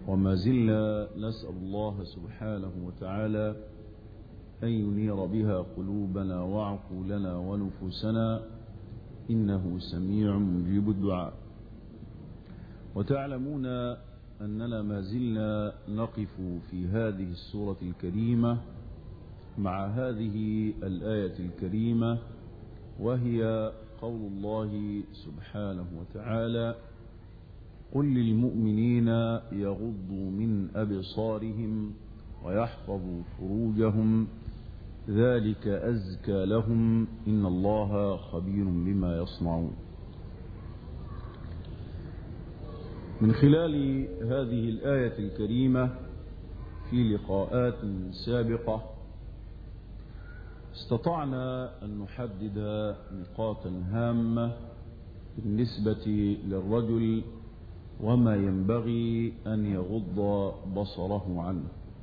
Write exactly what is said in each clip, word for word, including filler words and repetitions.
وما زلنا نسأل الله سبحانه وتعالى أن ينير بها قلوبنا وعقولنا ونفوسنا، إنه سميع مجيب الدعاء. وتعلمون أننا ما زلنا نقف في هذه السورة الكريمة مع هذه الآية الكريمة، وهي قول الله سبحانه وتعالى: قل للمؤمنين يغضوا من أبصارهم ويحفظوا فروجهم ذلك أزكى لهم إن الله خبير بما يصنعون. من خلال هذه الآية الكريمة في لقاءات سابقة استطعنا أن نحدد نقاطا هامة بالنسبة للرجل وما ينبغي أن يغض بصره عنه.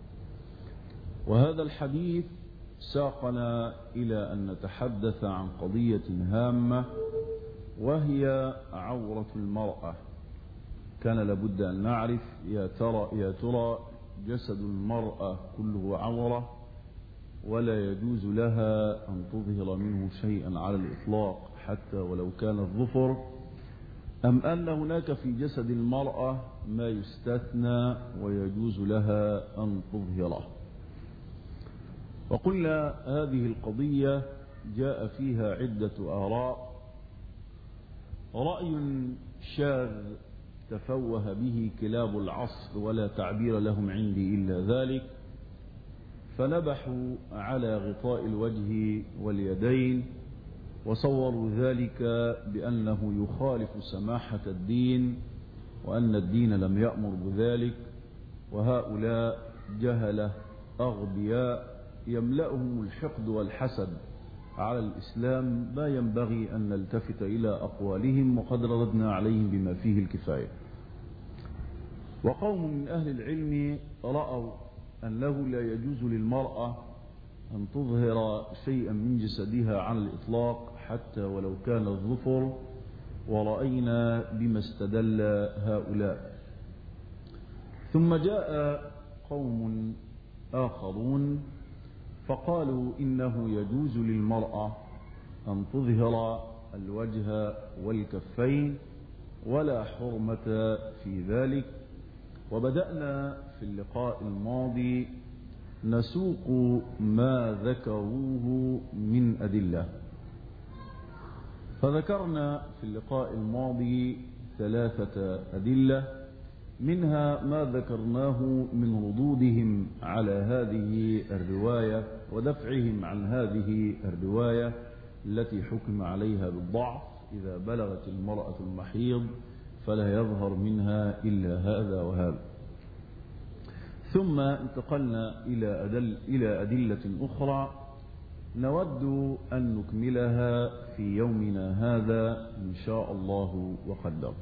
وهذا الحديث ساقنا إلى أن نتحدث عن قضية هامة، وهي عورة المرأة. كان لابد أن نعرف يا ترى يا ترى جسد المرأة كله عورة، ولا يجوز لها أن تظهر منه شيئا على الإطلاق حتى ولو كان الظفر، أم أن هناك في جسد المرأة ما يستثنى ويجوز لها أن تظهره. وقلنا هذه القضية جاء فيها عدة آراء. رأي شاذ تفوه به كلاب العصر ولا تعبير لهم عندي إلا ذلك، فنبحوا على غطاء الوجه واليدين وصوروا ذلك بأنه يخالف سماحة الدين، وأن الدين لم يأمر بذلك. وهؤلاء جهلة أغبياء يملأهم الحقد والحسد على الإسلام، ما ينبغي أن نلتفت إلى أقوالهم، وقد رددنا عليهم بما فيه الكفاية. وقوم من أهل العلم رأوا أنه لا يجوز للمرأة أن تظهر شيئا من جسدها على الإطلاق حتى ولو كان الظفر، ورأينا بما استدل هؤلاء. ثم جاء قوم آخرون فقالوا إنه يجوز للمرأة أن تظهر الوجه والكفين ولا حرمة في ذلك. وبدأنا في اللقاء الماضي نسوق ما ذكروه من أدلة، فذكرنا في اللقاء الماضي ثلاثة أدلة، منها ما ذكرناه من ردودهم على هذه الرواية ودفعهم عن هذه الرواية التي حكم عليها بالضعف: إذا بلغت المرأة المحيض فلا يظهر منها إلا هذا وهذا. ثم انتقلنا إلى أدل إلى أدلة أخرى نود أن نكملها في يومنا هذا إن شاء الله وقدر.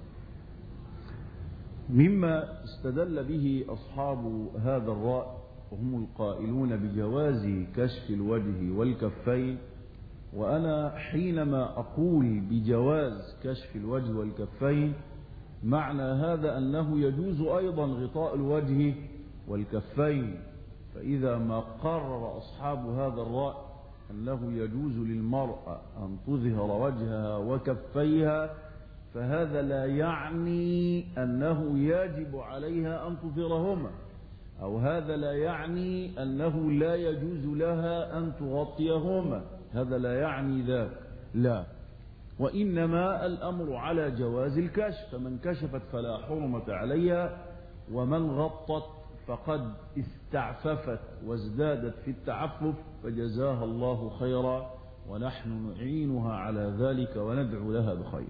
مما استدل به أصحاب هذا الرأي وهم القائلون بجواز كشف الوجه والكفين. وأنا حينما أقول بجواز كشف الوجه والكفين معنى هذا أنه يجوز أيضا غطاء الوجه والكفين. فإذا ما قرر أصحاب هذا الرأي أنه يجوز للمرأة أن تظهر وجهها وكفيها، فهذا لا يعني أنه يجب عليها أن تظهرهما، أو هذا لا يعني أنه لا يجوز لها أن تغطيهما، هذا لا يعني ذاك، لا. وإنما الأمر على جواز الكشف، فمن كشفت فلا حرمة عليها، ومن غطت فقد استعففت وازدادت في التعفف فجزاها الله خيرا، ونحن نعينها على ذلك وندعو لها بخير.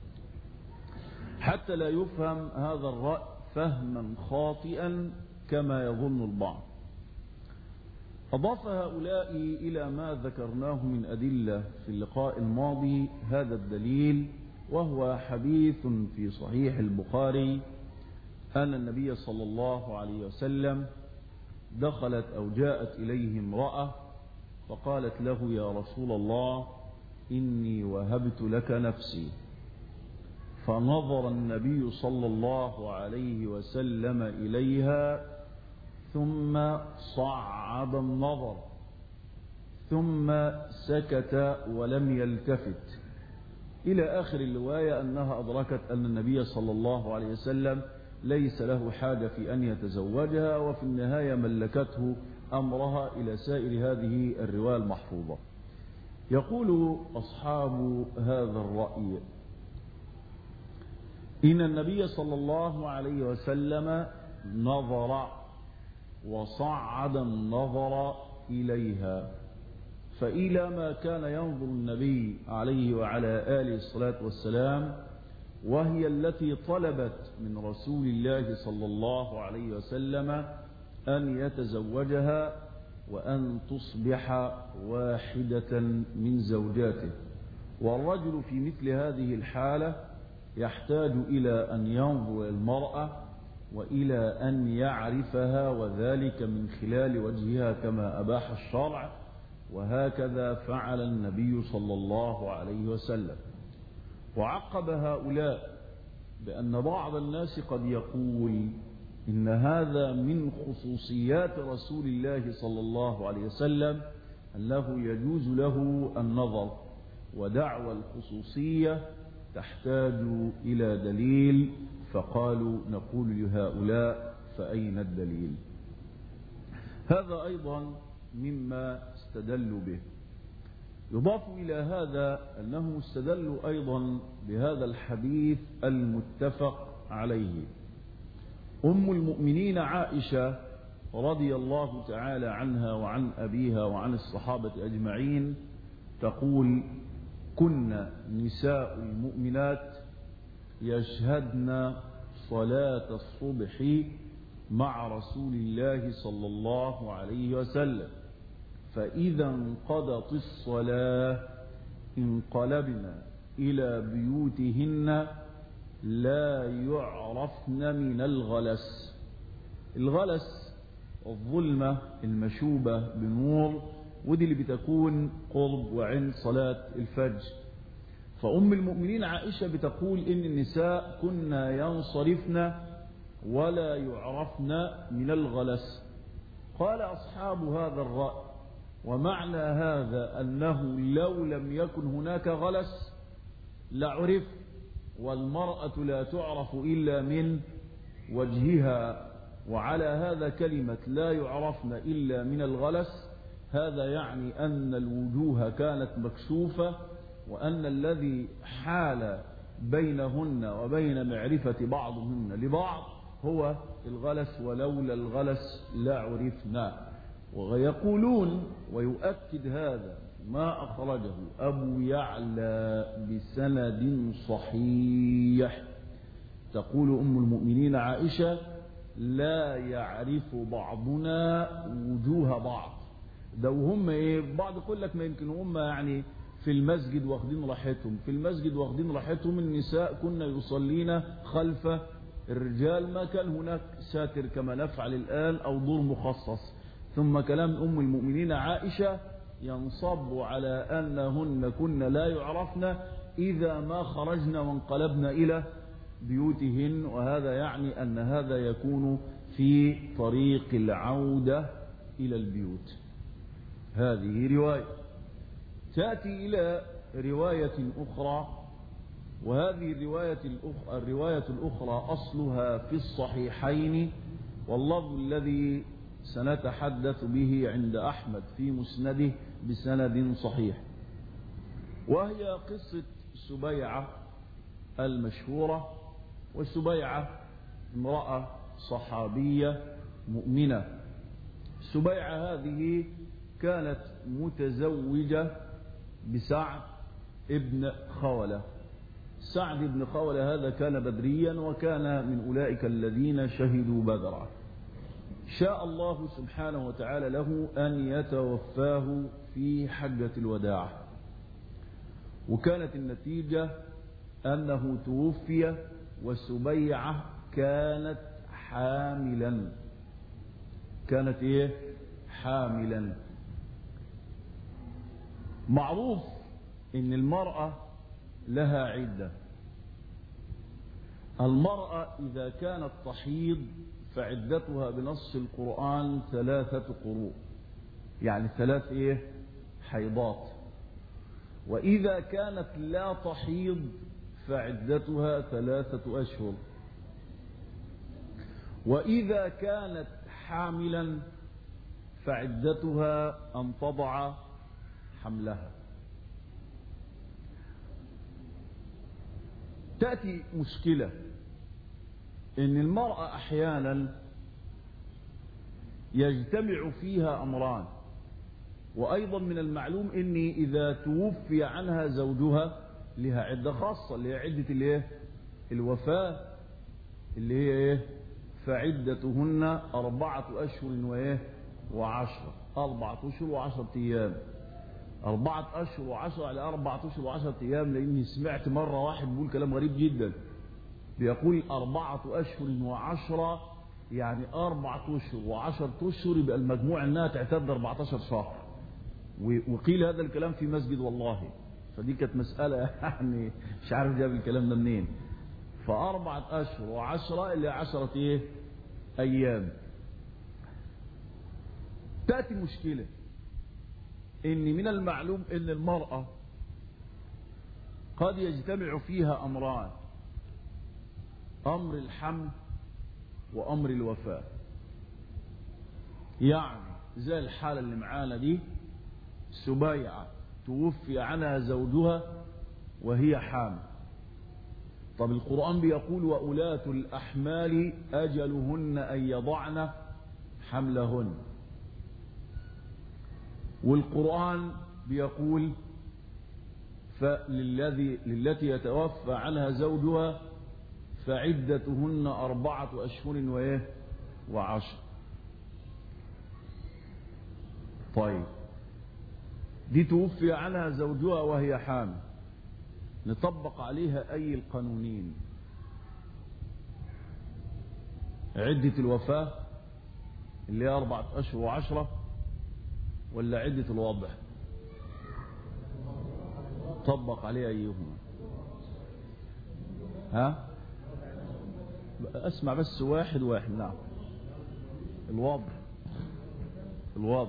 حتى لا يفهم هذا الرأي فهما خاطئا كما يظن البعض. أضاف هؤلاء إلى ما ذكرناه من أدلة في اللقاء الماضي هذا الدليل، وهو حديث في صحيح البخاري أن النبي صلى الله عليه وسلم دخلت أو جاءت إليه امرأة فقالت له: يا رسول الله إني وهبت لك نفسي. فنظر النبي صلى الله عليه وسلم إليها ثم صعد النظر ثم سكت ولم يلتفت، إلى آخر الرواية أنها أدركت أن النبي صلى الله عليه وسلم ليس له حاجة في أن يتزوجها، وفي النهاية ملكته أمرها إلى سائر هذه الرواية المحفوظة. يقول أصحاب هذا الرأي إن النبي صلى الله عليه وسلم نظر وصعد النظر إليها، فإلى ما كان ينظر النبي عليه وعلى آله الصلاة والسلام، وهي التي طلبت من رسول الله صلى الله عليه وسلم أن يتزوجها وأن تصبح واحدة من زوجاته. والرجل في مثل هذه الحالة يحتاج إلى أن ينظر المرأة وإلى أن يعرفها، وذلك من خلال وجهها كما أباح الشرع، وهكذا فعل النبي صلى الله عليه وسلم. وعقب هؤلاء بأن بعض الناس قد يقول إن هذا من خصوصيات رسول الله صلى الله عليه وسلم أنه يجوز له النظر، ودعوى الخصوصية تحتاج إلى دليل، فقالوا نقول لهؤلاء فأين الدليل؟ هذا أيضا مما استدلوا به. يضاف إلى هذا أنه استدلوا أيضا بهذا الحديث المتفق عليه. أم المؤمنين عائشة رضي الله تعالى عنها وعن أبيها وعن الصحابة أجمعين تقول: كنا نساء المؤمنات يشهدن صلاة الصبح مع رسول الله صلى الله عليه وسلم، فإذا انقضت الصلاة انقلبنا إلى بيوتهن لا يعرفن من الغلس. الغلس الظلمة المشوبة بنور، ودي اللي بتكون قرب وعند صلاة الفجر. فأم المؤمنين عائشة بتقول إن النساء كنا ينصرفن ولا يعرفن من الغلس. قال أصحاب هذا الرأي: ومعنى هذا أنه لو لم يكن هناك غلس لعرف، والمرأة لا تعرف إلا من وجهها. وعلى هذا كلمة لا يعرفن إلا من الغلس، هذا يعني أن الوجوه كانت مكشوفة، وأن الذي حال بينهن وبين معرفة بعضهن لبعض هو الغلس، ولولا الغلس لعرفنا. ويقولون ويؤكد هذا ما أخرجه أبو يعلى بسند صحيح. تقول أم المؤمنين عائشة: لا يعرف بعضنا وجوه بعض. ده وهم ايه؟ بعض يقول لك ما يمكن هم يعني في المسجد واخدين راحتهم، في المسجد واخدين راحتهم، النساء كنا يصلين خلف الرجال، ما كان هناك ساتر كما نفعل الآن أو دور مخصص. ثم كلام أم المؤمنين عائشة ينصب على أنهن كن لا يعرفن إذا ما خرجنا وانقلبنا إلى بيوتهن، وهذا يعني أن هذا يكون في طريق العودة إلى البيوت. هذه رواية. تأتي إلى رواية أخرى، وهذه الرواية الأخرى, الرواية الأخرى أصلها في الصحيحين، واللفظ الذي سنتحدث به عند أحمد في مسنده بسند صحيح، وهي قصة سبيعة المشهورة. وسبيعة امرأة صحابية مؤمنة. سبيعة هذه كانت متزوجة بسعد ابن خولة. سعد بن خولة هذا كان بدريا، وكان من أولئك الذين شهدوا بدرا. شاء الله سبحانه وتعالى له أن يتوفاه في حجة الوداع، وكانت النتيجة أنه توفي وسبيعة كانت حاملا. كانت إيه؟ حاملا. معروف إن المرأة لها عدة، المرأة إذا كانت تحيض فعدتها بنص القرآن ثلاثة قروء، يعني ثلاث إيه؟ حيضات. وإذا كانت لا تحيض فعدتها ثلاثة أشهر. وإذا كانت حاملا فعدتها أن تضع حملها. تأتي مشكلة إن المرأة أحيانا يجتمع فيها أمران. وأيضا من المعلوم إن إذا توفي عنها زوجها لها عدة خاصة اللي هي عدة الايه؟ الوفاة، اللي هي ايه؟ فعدتهن أربعة أشهر وإيه؟ وعشرة. أربعة أشهر وعشرة أيام. أربعة أشهر وعشرة على أربعة أشهر وعشرة أيام، لأني سمعت مرة واحد بيقول كلام غريب جدا، بيقول أربعة أشهر وعشرة يعني أربعة أشهر وعشرة أشهر، يبقى المجموع إنها تعتد أربعة عشر شهر. وقيل هذا الكلام في مسجد والله، فدي كانت مسألة يعني مش عارف جاب الكلام ده منين. فأربعة أشهر وعشرة إلى عشرة إيه؟ أيام. تأتي مشكلة إن من المعلوم إن المرأة قد يجتمع فيها أمران: أمر الحمل وأمر الوفاة. يعني زي الحالة اللي معانا دي، سبيعة توفي عنها زوجها وهي حامل. طب القرآن بيقول وأولاة الأحمال أجلهن أن يضعن حملهن، والقرآن بيقول فللذي للتي يتوفى عنها زوجها فعدتهن أربعة أشهر وإيه؟ وعشر. طيب دي توفي عنها زوجها وهي حامل، نطبق عليها أي القانونين؟ عدة الوفاة اللي هي أربعة أشهر وعشرة، ولا عدة الوضع؟ طبق عليها أيهما؟ ها؟ أسمع بس واحد واحد. نعم. الوضع. الوضع.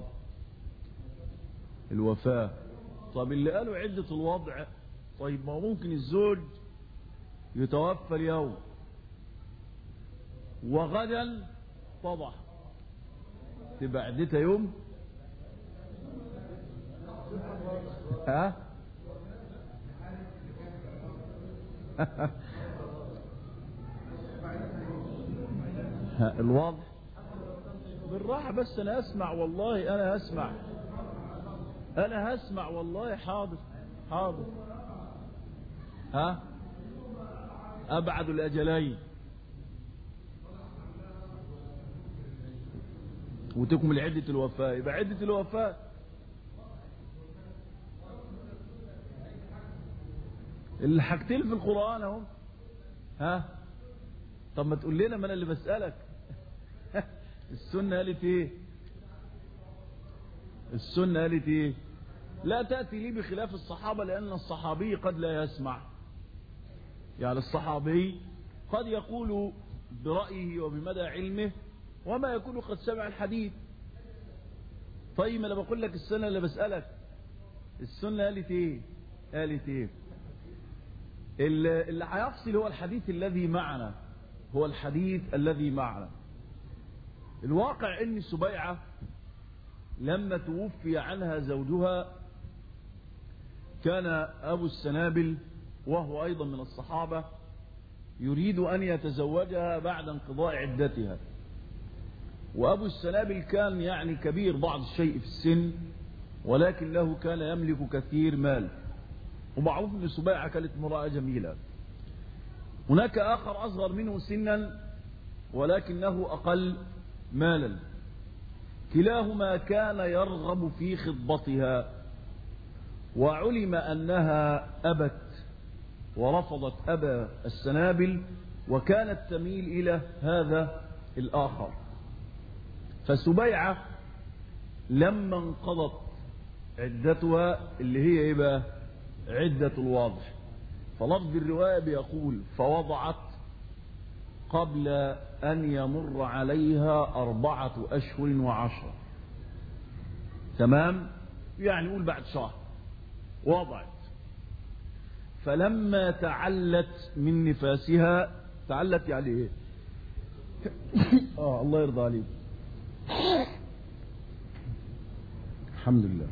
الوفاة. طب اللي قالوا عدة الوضع، طيب ما ممكن الزوج يتوفى اليوم وغدا طبعا تبقى عدتها يوم؟ ها؟ الوضع. بالراحة بس أنا أسمع والله، أنا أسمع أنا هسمع والله. حاضر حاضر. ها؟ أبعد الأجلين وتكمل عدة الوفاة، يبقى عدة الوفاة الحاجتين في القرآن اهو. ها؟ طب ما تقول لنا، ما أنا اللي بسألك. السنة قالت إيه؟ السنة قالت إيه؟ لا تأتي لي بخلاف الصحابة، لأن الصحابي قد لا يسمع. يعني الصحابي قد يقول برأيه وبمدى علمه وما يكون قد سمع الحديث. طيب ما أنا بقول لك السنة اللي بسألك، السنة قالت إيه؟ قالت إيه؟ اللي هيفصل هو الحديث الذي معنا، هو الحديث الذي معنا. الواقع ان سبيعة لما توفي عنها زوجها كان ابو السنابل وهو ايضا من الصحابة يريد ان يتزوجها بعد انقضاء عدتها. وابو السنابل كان يعني كبير بعض الشيء في السن، ولكنه كان يملك كثير مال، ومعروف ان سبيعة كانت امرأة جميلة. هناك اخر اصغر منه سنا ولكنه اقل مالا، كلاهما كان يرغب في خطبتها، وعلم انها ابت ورفضت ابا السنابل، وكانت تميل الى هذا الاخر. فسبيعة لما انقضت عدتها اللي هي ايه بقى؟ عدة الوضع. فلفظ الرواية بيقول فوضعت قبل أن يمر عليها أربعة أشهر وعشرة. تمام؟ يعني نقول بعد شهر وضعت. فلما تعلت من نفاسها، تعلت يعني ايه؟ اه الله يرضى عليك. الحمد لله.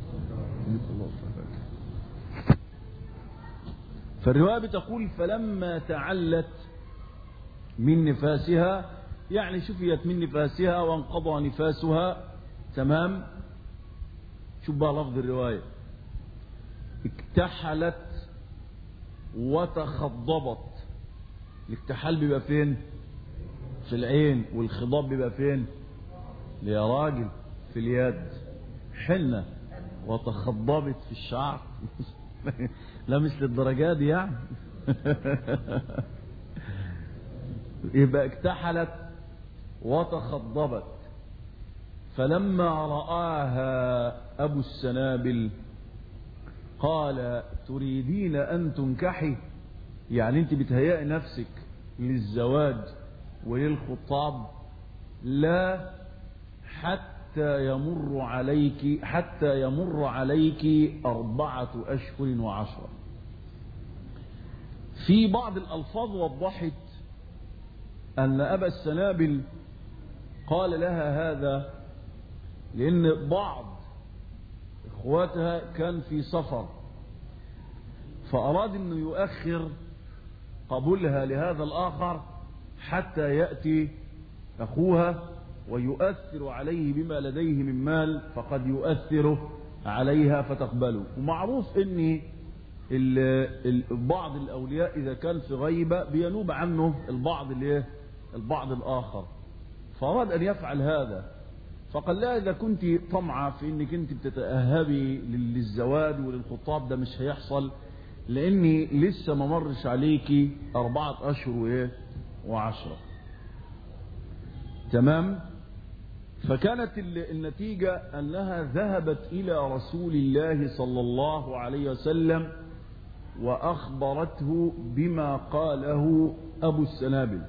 فالرواية بتقول فلما تعلت من نفاسها، يعني شفيت من نفاسها وانقضى نفاسها. تمام؟ شوف بقى لفظ الرواية، اكتحلت وتخضبت. الاكتحال بيبقى فين؟ في العين. والخضاب بيبقى فين؟ يا راجل في اليد. حنة. وتخضبت في الشعر. لا مثل الدرجات دي يعني. يبقى اكتحلت وتخضبت. فلما رآها أبو السنابل قال تريدين أن تنكحي؟ يعني أنت بتهيئي نفسك للزواج وللخطاب؟ لا، حتى يمر عليك حتى يمر عليك أربعة أشهر وعشرة. في بعض الألفاظ وضحت أن أبا السنابل قال لها هذا لأن بعض إخواتها كان في سفر، فأراد أنه يؤخر قبولها لهذا الآخر حتى يأتي أخوها ويؤثر عليه بما لديه من مال، فقد يؤثر عليها فتقبله. ومعروف أن بعض الأولياء إذا كان في غيبة بينوب عنه البعض البعض الآخر، فأراد أن يفعل هذا. فقال لا، إذا كنت طمعة في أنك أنت بتتأهبي للزواج وللخطاب ده مش هيحصل، لأني لسه ما مرش عليكي أربعة أشهر وإيه وعشرة. تمام؟ فكانت النتيجة أنها ذهبت إلى رسول الله صلى الله عليه وسلم وأخبرته بما قاله أبو السنابل.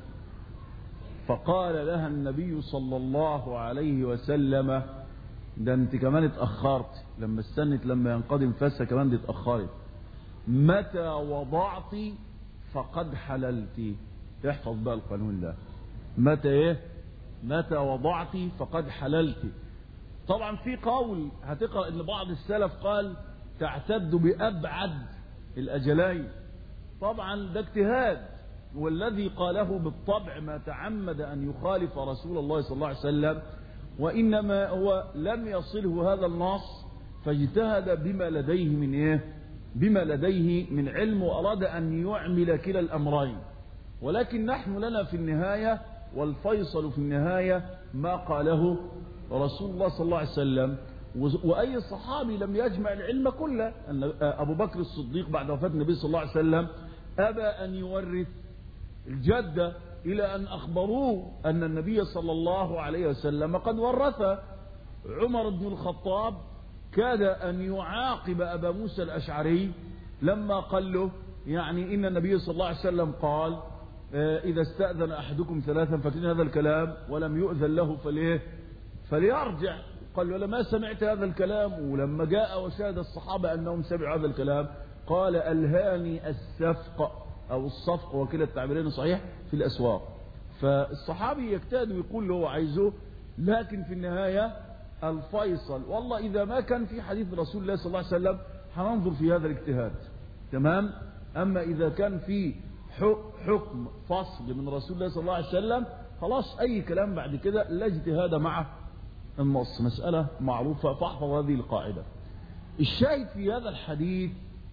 فقال لها النبي صلى الله عليه وسلم ده انت كمان اتأخرت، لما استنت لما ينقضي نفسها كمان دي اتأخرت. متى وضعت فقد حللت. احفظ بقى القانون ده. متى ايه؟ متى وضعت فقد حللت. طبعا في قول هتقرأ ان بعض السلف قال تعتد بأبعد الأجلين. طبعا ده اجتهاد، والذي قاله بالطبع ما تعمد أن يخالف رسول الله صلى الله عليه وسلم، وإنما هو لم يصله هذا النص فاجتهد بما لديه من إيه؟ بما لديه من علم، وأراد أن يعمل كلا الأمرين. ولكن نحن لنا في النهاية والفيصل في النهاية ما قاله رسول الله صلى الله عليه وسلم. وأي صحابي لم يجمع العلم كله. أن أبو بكر الصديق بعد وفاة النبي صلى الله عليه وسلم أبى أن يورث الجدة إلى أن أخبروه أن النبي صلى الله عليه وسلم قد ورث. عمر بن الخطاب كاد أن يعاقب أبا موسى الأشعري لما قال له يعني إن النبي صلى الله عليه وسلم قال إذا استأذن أحدكم ثلاثا فاكرين هذا الكلام ولم يؤذن له فليه فليرجع. قال له لما سمعت هذا الكلام، ولما جاء وشاهد الصحابة أنهم سمعوا هذا الكلام قال ألهاني السفق أو الصفق، وكلا التعبيرين صحيح في الأسواق. فالصحابي يجتهد ويقول له هو عايزه، لكن في النهاية الفيصل والله إذا ما كان في حديث رسول الله صلى الله عليه وسلم هننظر في هذا الاجتهاد. تمام؟ أما إذا كان في حكم فصل من رسول الله صلى الله عليه وسلم خلاص أي كلام بعد كده لا اجتهاد معه النص. مسألة معروفة، فاحفظ هذه القاعدة. الشاهد في هذا الحديث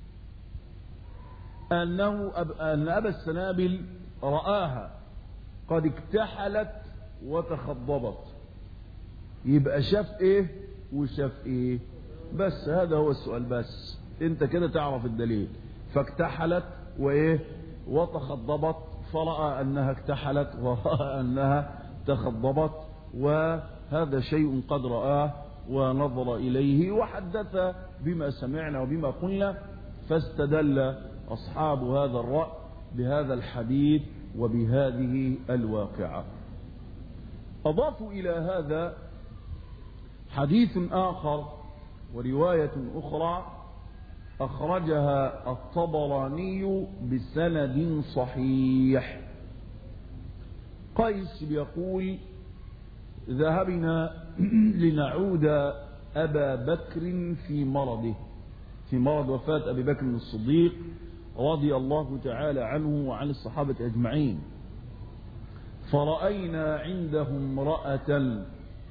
أنه أب... أن أبا السنابل رآها قد اكتحلت وتخضبت. يبقى شاف ايه وشاف ايه؟ بس هذا هو السؤال. بس انت كده تعرف الدليل. فاكتحلت وايه وتخضبت، فرأى أنها اكتحلت ورأى أنها تخضبت، وهذا شيء قد رآه ونظر إليه وحدث بما سمعنا وبما قلنا. فاستدل أصحاب هذا الرأي بهذا الحديث وبهذه الواقعة. أضافوا إلى هذا حديث آخر ورواية أخرى أخرجها الطبراني بسند صحيح. قيس يقول: ذهبنا لنعود أبا بكر في مرضه، في مرض وفاة أبي بكر الصديق رضي الله تعالى عنه وعن الصحابة أجمعين، فرأينا عنده امرأة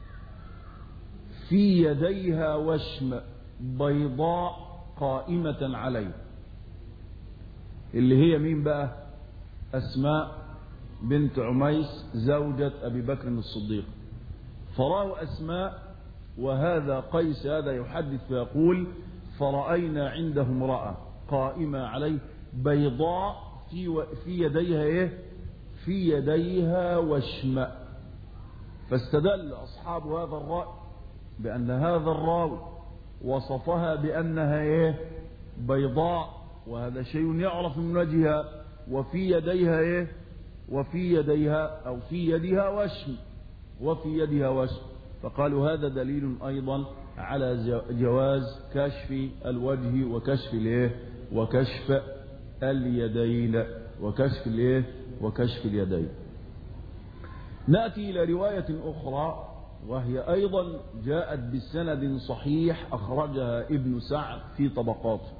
في يديها وشم بيضاء قائمة عليه، اللي هي مين بقى؟ أسماء بنت عميس زوجة أبي بكر الصديق. فرأوا أسماء، وهذا قيس هذا يحدث فيقول: فرأينا عنده امرأة قائمة عليه بيضاء في, و... في يديها إيه؟ في يديها وشم. فاستدل أصحاب هذا الرأي بأن هذا الراوي وصفها بأنها إيه؟ بيضاء، وهذا شيء يعرف من وجهها، وفي يديها إيه؟ وفي يديها أو في يدها وشم، وفي يدها وشم. فقالوا هذا دليل أيضا على جواز كشف الوجه وكشف الايه وكشف اليدين وكشف الايه وكشف اليدين. نأتي إلى رواية أخرى وهي أيضا جاءت بسند صحيح أخرجها ابن سعد في طبقاته.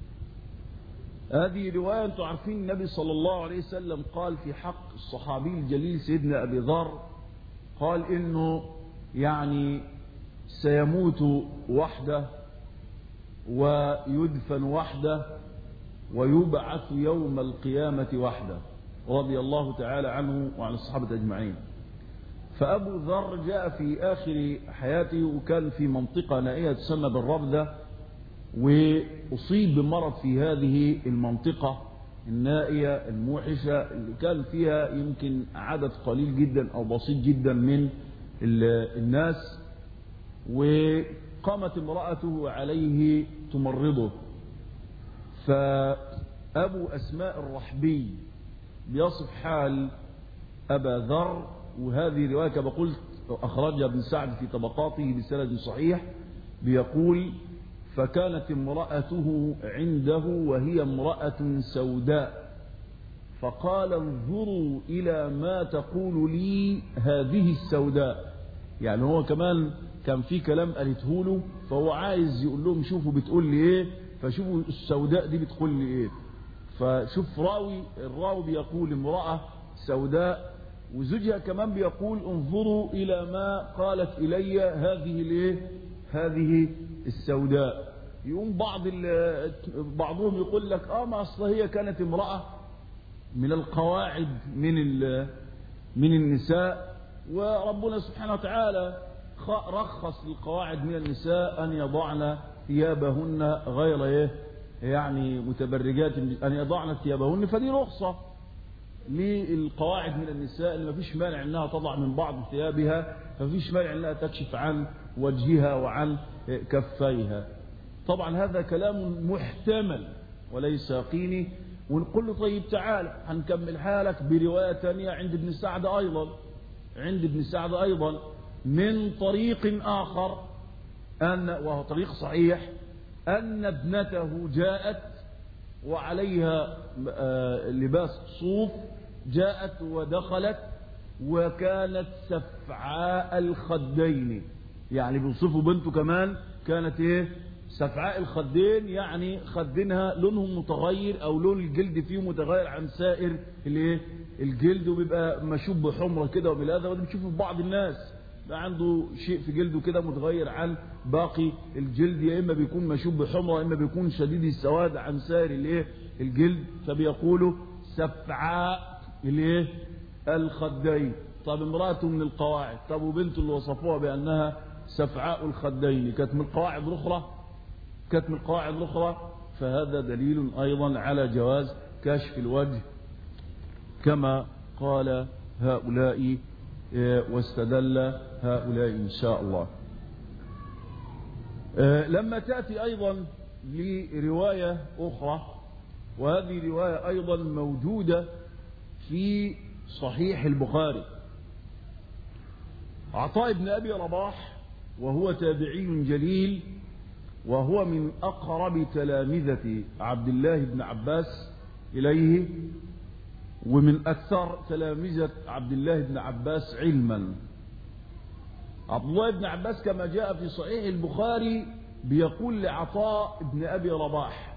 هذه رواية أنتم عارفين النبي صلى الله عليه وسلم قال في حق الصحابي الجليل سيدنا أبي ذر، قال إنه يعني سيموت وحده ويدفن وحده ويبعث يوم القيامة وحده، رضي الله تعالى عنه وعن الصحابة أجمعين. فأبو ذر جاء في آخر حياته وكان في منطقة نائية تسمى بالربذة، وأصيب بمرض في هذه المنطقة النائية الموحشة اللي كان فيها يمكن عدد قليل جدا أو بسيط جدا من الناس، وقامت امرأته عليه تمرضه. فأبو أسماء الرحبي بيصف حال أبا ذر، وهذه رواية كما قلت أخرجها ابن سعد في طبقاته بسند صحيح، بيقول: فكانت امرأته عنده وهي امرأة سوداء، فقال: انظروا إلى ما تقول لي هذه السوداء. يعني هو كمان كان في كلام قالته له، فهو عايز يقول لهم شوفوا بتقول لي ايه، فشوفوا السوداء دي بتقول لي ايه. فشوف راوي الراوي بيقول امرأة سوداء، وزوجها كمان بيقول انظروا إلى ما قالت إلي هذه الايه هذه السوداء. يقوم بعض بعضهم يقول لك اه ما اصل هي كانت امرأة من القواعد من من النساء، وربنا سبحانه وتعالى رخص للقواعد من النساء أن يضعن ثيابهن غير ايه يعني متبرجات، أن يضعن ثيابهن، فدي رخصة للقواعد من النساء اللي ما فيش مانع انها تضع من بعض ثيابها، ففيش مانع انها تكشف عن وجهها وعن كفيها. طبعا هذا كلام محتمل وليس يقيني. ونقول له طيب تعال هنكمل حالك برواية ثانية عند ابن سعد أيضا عند ابن سعد أيضا من طريق آخر، أن وهو طريق صحيح، أن ابنته جاءت وعليها لباس صوف، جاءت ودخلت وكانت سفعاء الخدين. يعني بيوصفوا بنته كمان كانت ايه سفعاء الخدين، يعني خدينها لونهم متغير او لون الجلد فيه متغير عن سائر الايه الجلد، وبيبقى مشوب بحمره كده وبالهذا، وده بتشوفه في بعض الناس ده عنده شيء في جلده كده متغير عن باقي الجلد، يا اما بيكون مشوب بحمره، يا اما بيكون شديد السواد عن سائر الايه الجلد، فبيقولوا سفعاء الايه الخدين. طب امراته من القواعد، طب وبنته اللي وصفوها بانها سفعاء الخدين كانت من القواعد الاخرى كانت من القواعد الاخرى فهذا دليل ايضا على جواز كشف الوجه كما قال هؤلاء واستدل هؤلاء إن شاء الله. لما تأتي أيضا لرواية أخرى، وهذه رواية أيضا موجودة في صحيح البخاري. عطاء بن أبي رباح وهو تابعي جليل، وهو من أقرب تلامذة عبد الله بن عباس إليه، ومن أكثر تلامذة عبد الله بن عباس علما. عبد الله بن عباس كما جاء في صحيح البخاري بيقول لعطاء بن أبي رباح: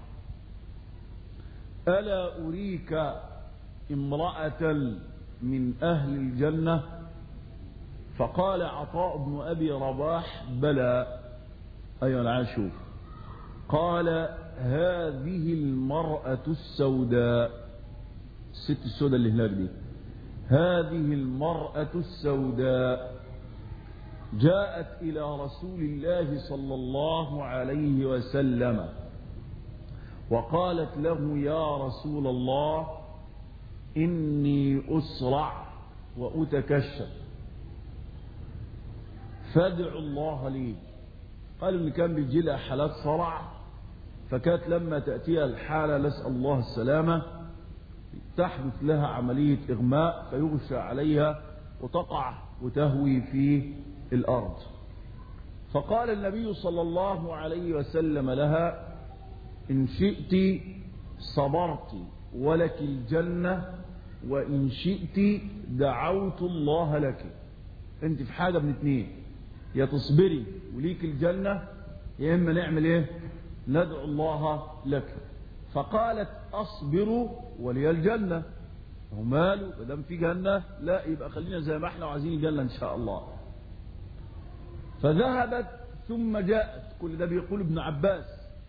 ألا أريك امرأة من أهل الجنة؟ فقال عطاء بن أبي رباح: بلى. أيها العاشور. قال: هذه المرأة السوداء، الست السوداء اللي هناك دي، هذه المرأة السوداء جاءت إلى رسول الله صلى الله عليه وسلم وقالت له: يا رسول الله، إني أسرع وأتكشف فادعوا الله لي. قالوا إن كان بيجي لها حالات صرع، فكانت لما تأتيها الحالة نسأل الله السلامة تحدث لها عملية إغماء فيغشى عليها وتقع وتهوي في الأرض. فقال النبي صلى الله عليه وسلم لها: إن شئت صبرت ولك الجنة، وإن شئت دعوت الله لك. أنت في حاجة من اثنين: يا تصبري وليك الجنة، يا إما نعمل إيه؟ ندعو الله لك. فقالت: أصبر ولي الجنة. وماله ما دام في جنة؟ لا، يبقى خلينا زي ما احنا وعايزين الجنة إن شاء الله. فذهبت ثم جاءت، كل ده بيقول ابن عباس،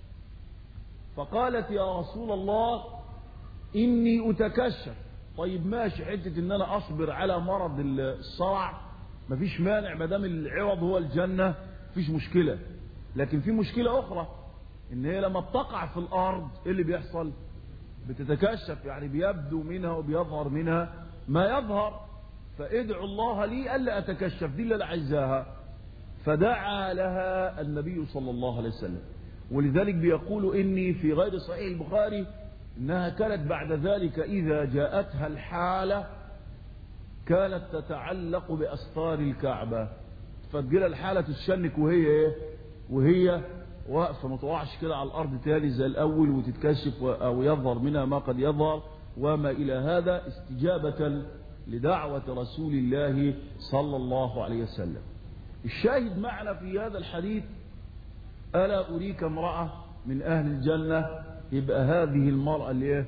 فقالت: يا رسول الله، إني أتكشف. طيب ماشي، حتة إن أنا أصبر على مرض الصرع مفيش مانع ما دام العوض هو الجنة، مفيش مشكلة. لكن في مشكلة أخرى، إن هي لما بتقع في الأرض إيه اللي بيحصل؟ بتتكشف، يعني بيبدو منها وبيظهر منها ما يظهر. فادعوا الله لي ألا أتكشف، دي اللي أنا عايزاها. فدعا لها النبي صلى الله عليه وسلم. ولذلك بيقول إني في غير صحيح البخاري إنها كانت بعد ذلك إذا جاءتها الحالة كانت تتعلق بأستار الكعبة، فتجيلها الحالة تشنك وهي إيه؟ وهي واقفة، ما تقعش كده على الأرض تاني زي الأول وتتكشف أو يظهر منها ما قد يظهر وما إلى هذا، استجابة لدعوة رسول الله صلى الله عليه وسلم. الشاهد معنا في هذا الحديث: ألا أريك امرأة من أهل الجنة؟ يبقى هذه المرأة اللي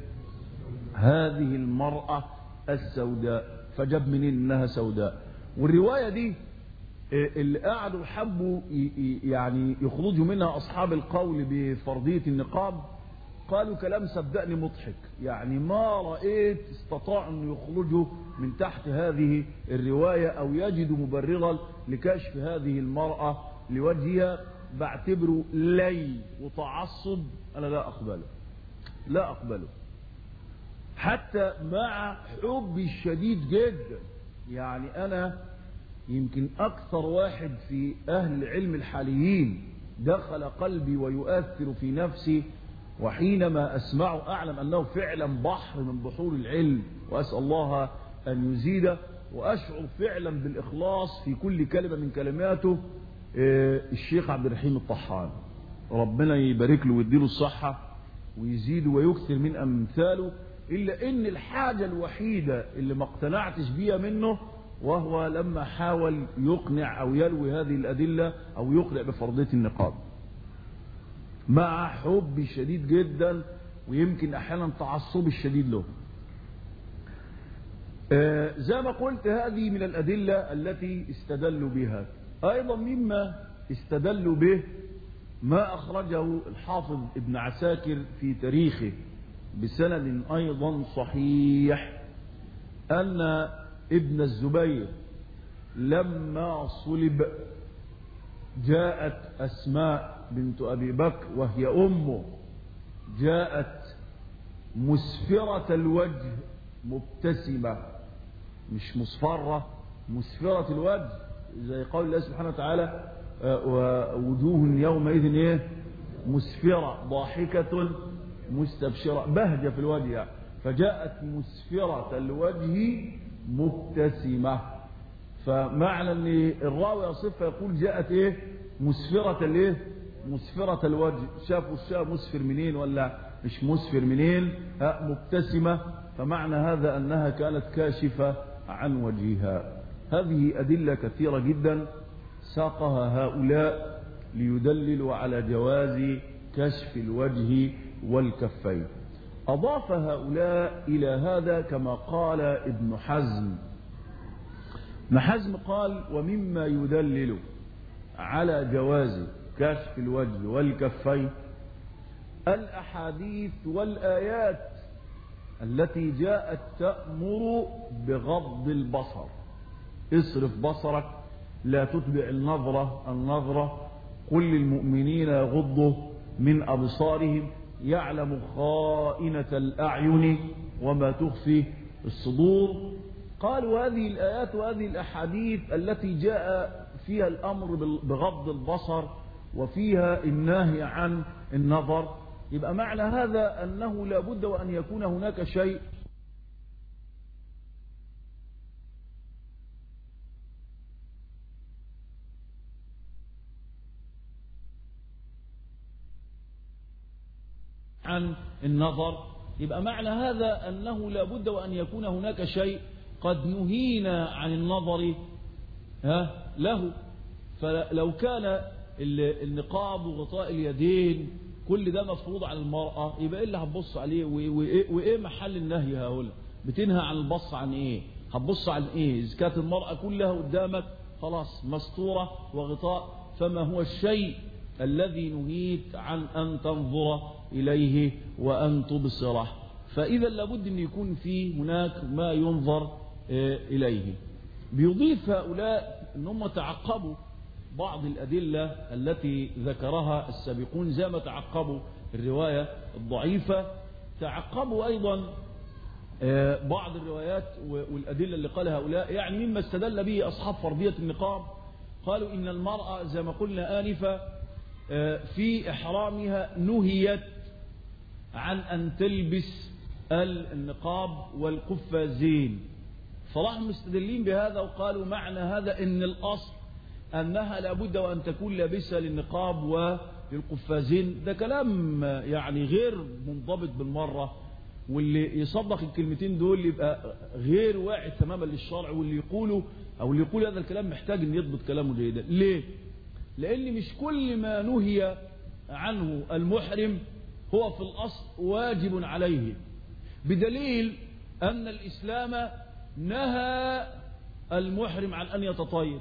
هذه المرأة السوداء. فجاب منين إنها سوداء؟ والرواية دي اللي قعدوا حبوا يعني يخرجوا منها أصحاب القول بفرضية النقاب قالوا كلام صدقني مضحك، يعني ما رأيت استطاعوا أن يخرجوا من تحت هذه الرواية أو يجدوا مبررا لكشف هذه المرأة لوجهها. بعتبره لي وتعصب، أنا لا أقبله، لا أقبله حتى مع حبي الشديد جدا. يعني أنا يمكن أكثر واحد في أهل العلم الحاليين دخل قلبي ويؤثر في نفسي، وحينما أسمعه أعلم أنه فعلا بحر من بحور العلم، وأسأل الله أن يزيده، وأشعر فعلا بالإخلاص في كل كلمة من كلماته. الشيخ عبد الرحيم الطحان، ربنا يبارك له ويديله الصحة ويزيده ويكثر من أمثاله. إلا إن الحاجة الوحيدة اللي ما اقتنعتش بيها منه وهو لما حاول يقنع أو يلوي هذه الأدلة أو يقنع بفرضية النقاب، مع حب شديد جدا ويمكن أحيانا تعصب الشديد له. آه زي ما قلت هذه من الأدلة التي استدلوا بها. أيضا مما استدلوا به ما أخرجه الحافظ ابن عساكر في تاريخه بسند أيضا صحيح، أن ابن الزبير لما صلب جاءت أسماء بنت أبي بكر وهي أمه، جاءت مسفرة الوجه مبتسمة، مش مصفرة، مسفرة الوجه، زي قول الله سبحانه وتعالى: ووجوه يومئذ ايه؟ مسفرة ضاحكة مستبشرة، بهجة في الوجه يعني. فجاءت مسفرة الوجه مبتسمة. فمعنى ان الراوي يصفها يقول جاءت ايه؟ مسفرة الايه؟ مسفرة الوجه. شافوا الشاة مسفر منين ولا مش مسفر منين؟ ها مبتسمة. فمعنى هذا انها كانت كاشفة عن وجهها. هذه ادلة كثيرة جدا ساقها هؤلاء ليدللوا على جواز كشف الوجه والكفين. أضاف هؤلاء إلى هذا كما قال ابن حزم. ابن حزم قال: ومما يدلل على جواز كشف الوجه والكفين الأحاديث والآيات التي جاءت تأمر بغض البصر. اصرف بصرك، لا تتبع النظرة النظرة، قل للمؤمنين يغضوا من أبصارهم، يعلم خائنة الأعين وما تخفي الصدور. قالوا هذه الآيات وهذه الأحاديث التي جاء فيها الأمر بغض البصر وفيها النهي عن النظر، يبقى معنى هذا أنه لا بد وأن يكون هناك شيء عن النظر. يبقى معنى هذا أنه لا بد وأن يكون هناك شيء قد نهينا عن النظر ها له. فلو كان النقاب وغطاء اليدين كل ده مفروض على المرأة، يبقى إيه اللي هتبص عليه؟ وإيه محل النهي هؤلاء؟ بتنهى عن البص عن إيه؟ هتبص عن إيه؟ إذا كانت المرأة كلها قدامك خلاص مستورة وغطاء، فما هو الشيء الذي نهيت عن أن تنظر إليه وأن تبصره؟ فإذا لابد أن يكون فيه هناك ما ينظر إليه. بيضيف هؤلاء أنهم تعقبوا بعض الأدلة التي ذكرها السابقون، زي ما تعقبوا الرواية الضعيفة، تعقبوا أيضا بعض الروايات والأدلة اللي قالها هؤلاء. يعني مما استدل به أصحاب فرضية النقاب، قالوا إن المرأة زي ما قلنا آنفة في إحرامها نهيت عن أن تلبس النقاب والقفازين، فراحوا مستدلين بهذا وقالوا معنى هذا إن الأصل أنها لابد وأن تكون لابسة للنقاب وللقفازين. ده كلام يعني غير منضبط بالمرة، واللي يصدق الكلمتين دول يبقى غير واعي تماما للشرع، واللي يقوله أو اللي يقول هذا الكلام محتاج أن يضبط كلامه جيدا. ليه؟ لأن مش كل ما نهي عنه المحرم هو في الأصل واجب عليه، بدليل أن الإسلام نهى المحرم عن أن يتطيب.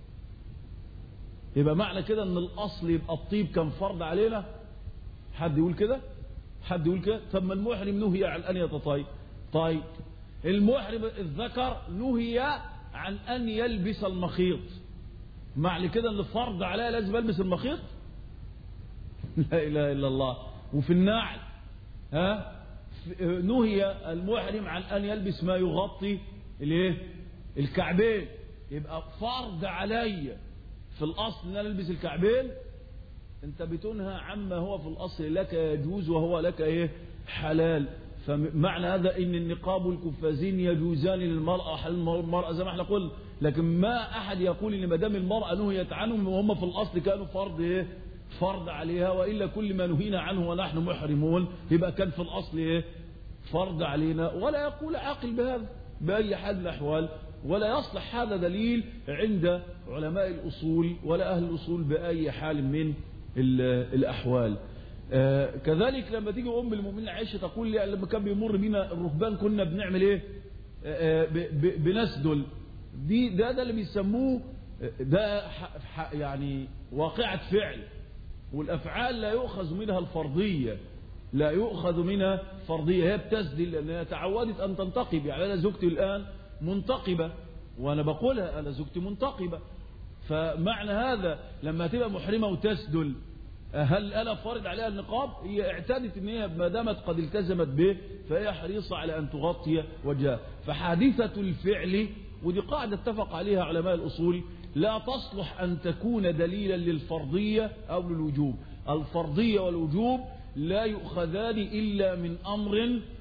يبقى معنى كده أن الأصل يبقى الطيب كان فرض علينا؟ حد يقول كده؟ حد يقول كده؟ طب ما المحرم نهي عن أن يتطيب. طيب المحرم الذكر نهي عن أن يلبس المخيط، معنى كده أن فرض عليه لازم يلبس المخيط؟ لا إله إلا الله. وفي النعل ها نهي المحرم عن أن يلبس ما يغطي الايه؟ الكعبين. يبقى فرض علي في الأصل أن ألبس الكعبين، أنت بتنهى عما هو في الأصل لك يجوز وهو لك إيه؟ حلال. فمعنى هذا إن النقاب والكفازين يجوزان للمرأة حل المرأة زي ما احنا قلنا، لكن ما أحد يقول إن ما دام المرأة نهيت عنهم وهم في الأصل كانوا فرض إيه؟ فرض عليها، وإلا كل ما نهينا عنه ونحن محرمون يبقى كان في الأصل إيه؟ فرض علينا. ولا يقول عاقل بهذا بأي حال من الأحوال، ولا يصلح هذا دليل عند علماء الأصول ولا أهل الأصول بأي حال من الأحوال. آه كذلك لما تيجي أم المؤمنين عائشة تقول لي لما كان بيمر بينا الرهبان كنا بنعمل إيه؟ آه بنسدل. دي ده ده اللي بيسموه ده يعني واقعة فعل، والأفعال لا يؤخذ منها الفرضية، لا يؤخذ منها فرضية. هي بتسدل لأنها تعودت أن تنتقب. يعني أنا زوجتي الآن منتقبة وأنا بقولها أنا زوجتي منتقبة، فمعنى هذا لما تبقى محرمة وتسدل هل أنا فرض عليها النقاب؟ هي اعتادت أن هي ما دامت قد التزمت به فهي حريصة على أن تغطي وجهها. فحادثة الفعل، ودي قاعدة اتفق عليها علماء الأصول، لا تصلح أن تكون دليلا للفرضية أو للوجوب. الفرضية والوجوب لا يؤخذان إلا من أمر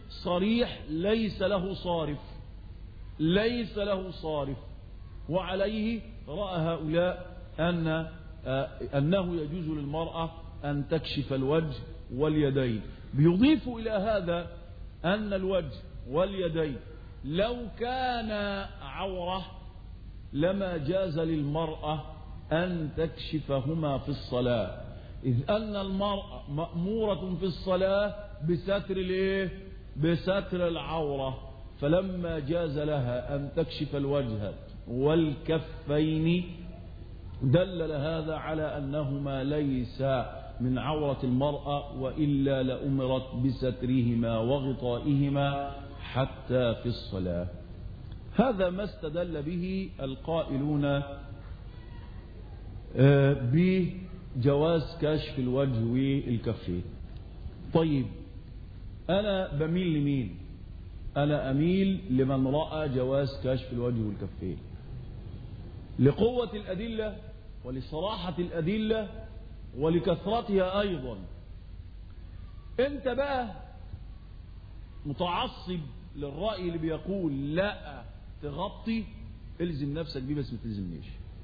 صريح ليس له صارف، ليس له صارف. وعليه رأى هؤلاء أن أنه يجوز للمرأة أن تكشف الوجه واليدين. بيضيف إلى هذا أن الوجه واليدين لو كان عورة لما جاز للمرأة أن تكشفهما في الصلاة، إذ أن المرأة مأمورة في الصلاة بستر الإيه؟ بستر العورة. فلما جاز لها أن تكشف الوجه والكفين دلل هذا على أنهما ليس من عورة المرأة، وإلا لأمرت بسترهما وغطائهما حتى في الصلاة. هذا ما استدل به القائلون بجواز كشف الوجه والكفين. طيب أنا بميل لمين؟ أنا أميل لمن رأى جواز كشف الوجه والكفين لقوة الأدلة ولصراحة الأدلة ولكثرتها أيضا. أنت بقى متعصب للرأي اللي بيقول لا تغطي، الزم نفسك بيه بس ما تلزمنيش.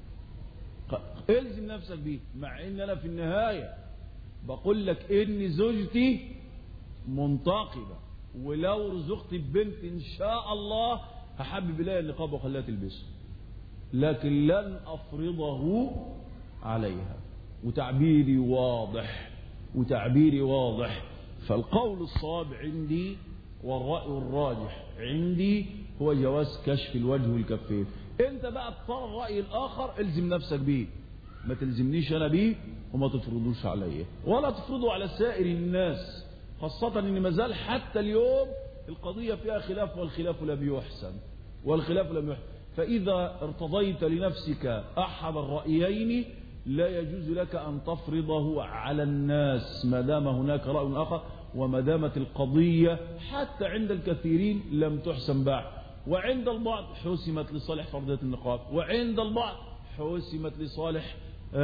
الزم نفسك بيه، مع ان انا في النهاية بقول لك ان زوجتي منتقبة، ولو رزقت ببنت ان شاء الله هحبب اليها النقاب وخليها تلبسه، لكن لن افرضه عليها. وتعبيري واضح، وتعبيري واضح. فالقول الصواب عندي والرأي الراجح عندي هو جواز كشف الوجه والكفين. انت بقى اختار الرأي الاخر، الزم نفسك بيه، ما تلزمنيش انا بيه، وما تفرضوش عليه ولا تفرضوا على سائر الناس، خاصة ان ما زال حتى اليوم القضية فيها خلاف، والخلاف لا بيحسن والخلاف لم يحسن. فإذا ارتضيت لنفسك أحد الرأيين لا يجوز لك أن تفرضه على الناس ما دام هناك رأي آخر، وما دامت القضية حتى عند الكثيرين لم تحسن بعد، وعند البعض حسمت لصالح فرضية النقاب، وعند البعض حسمت لصالح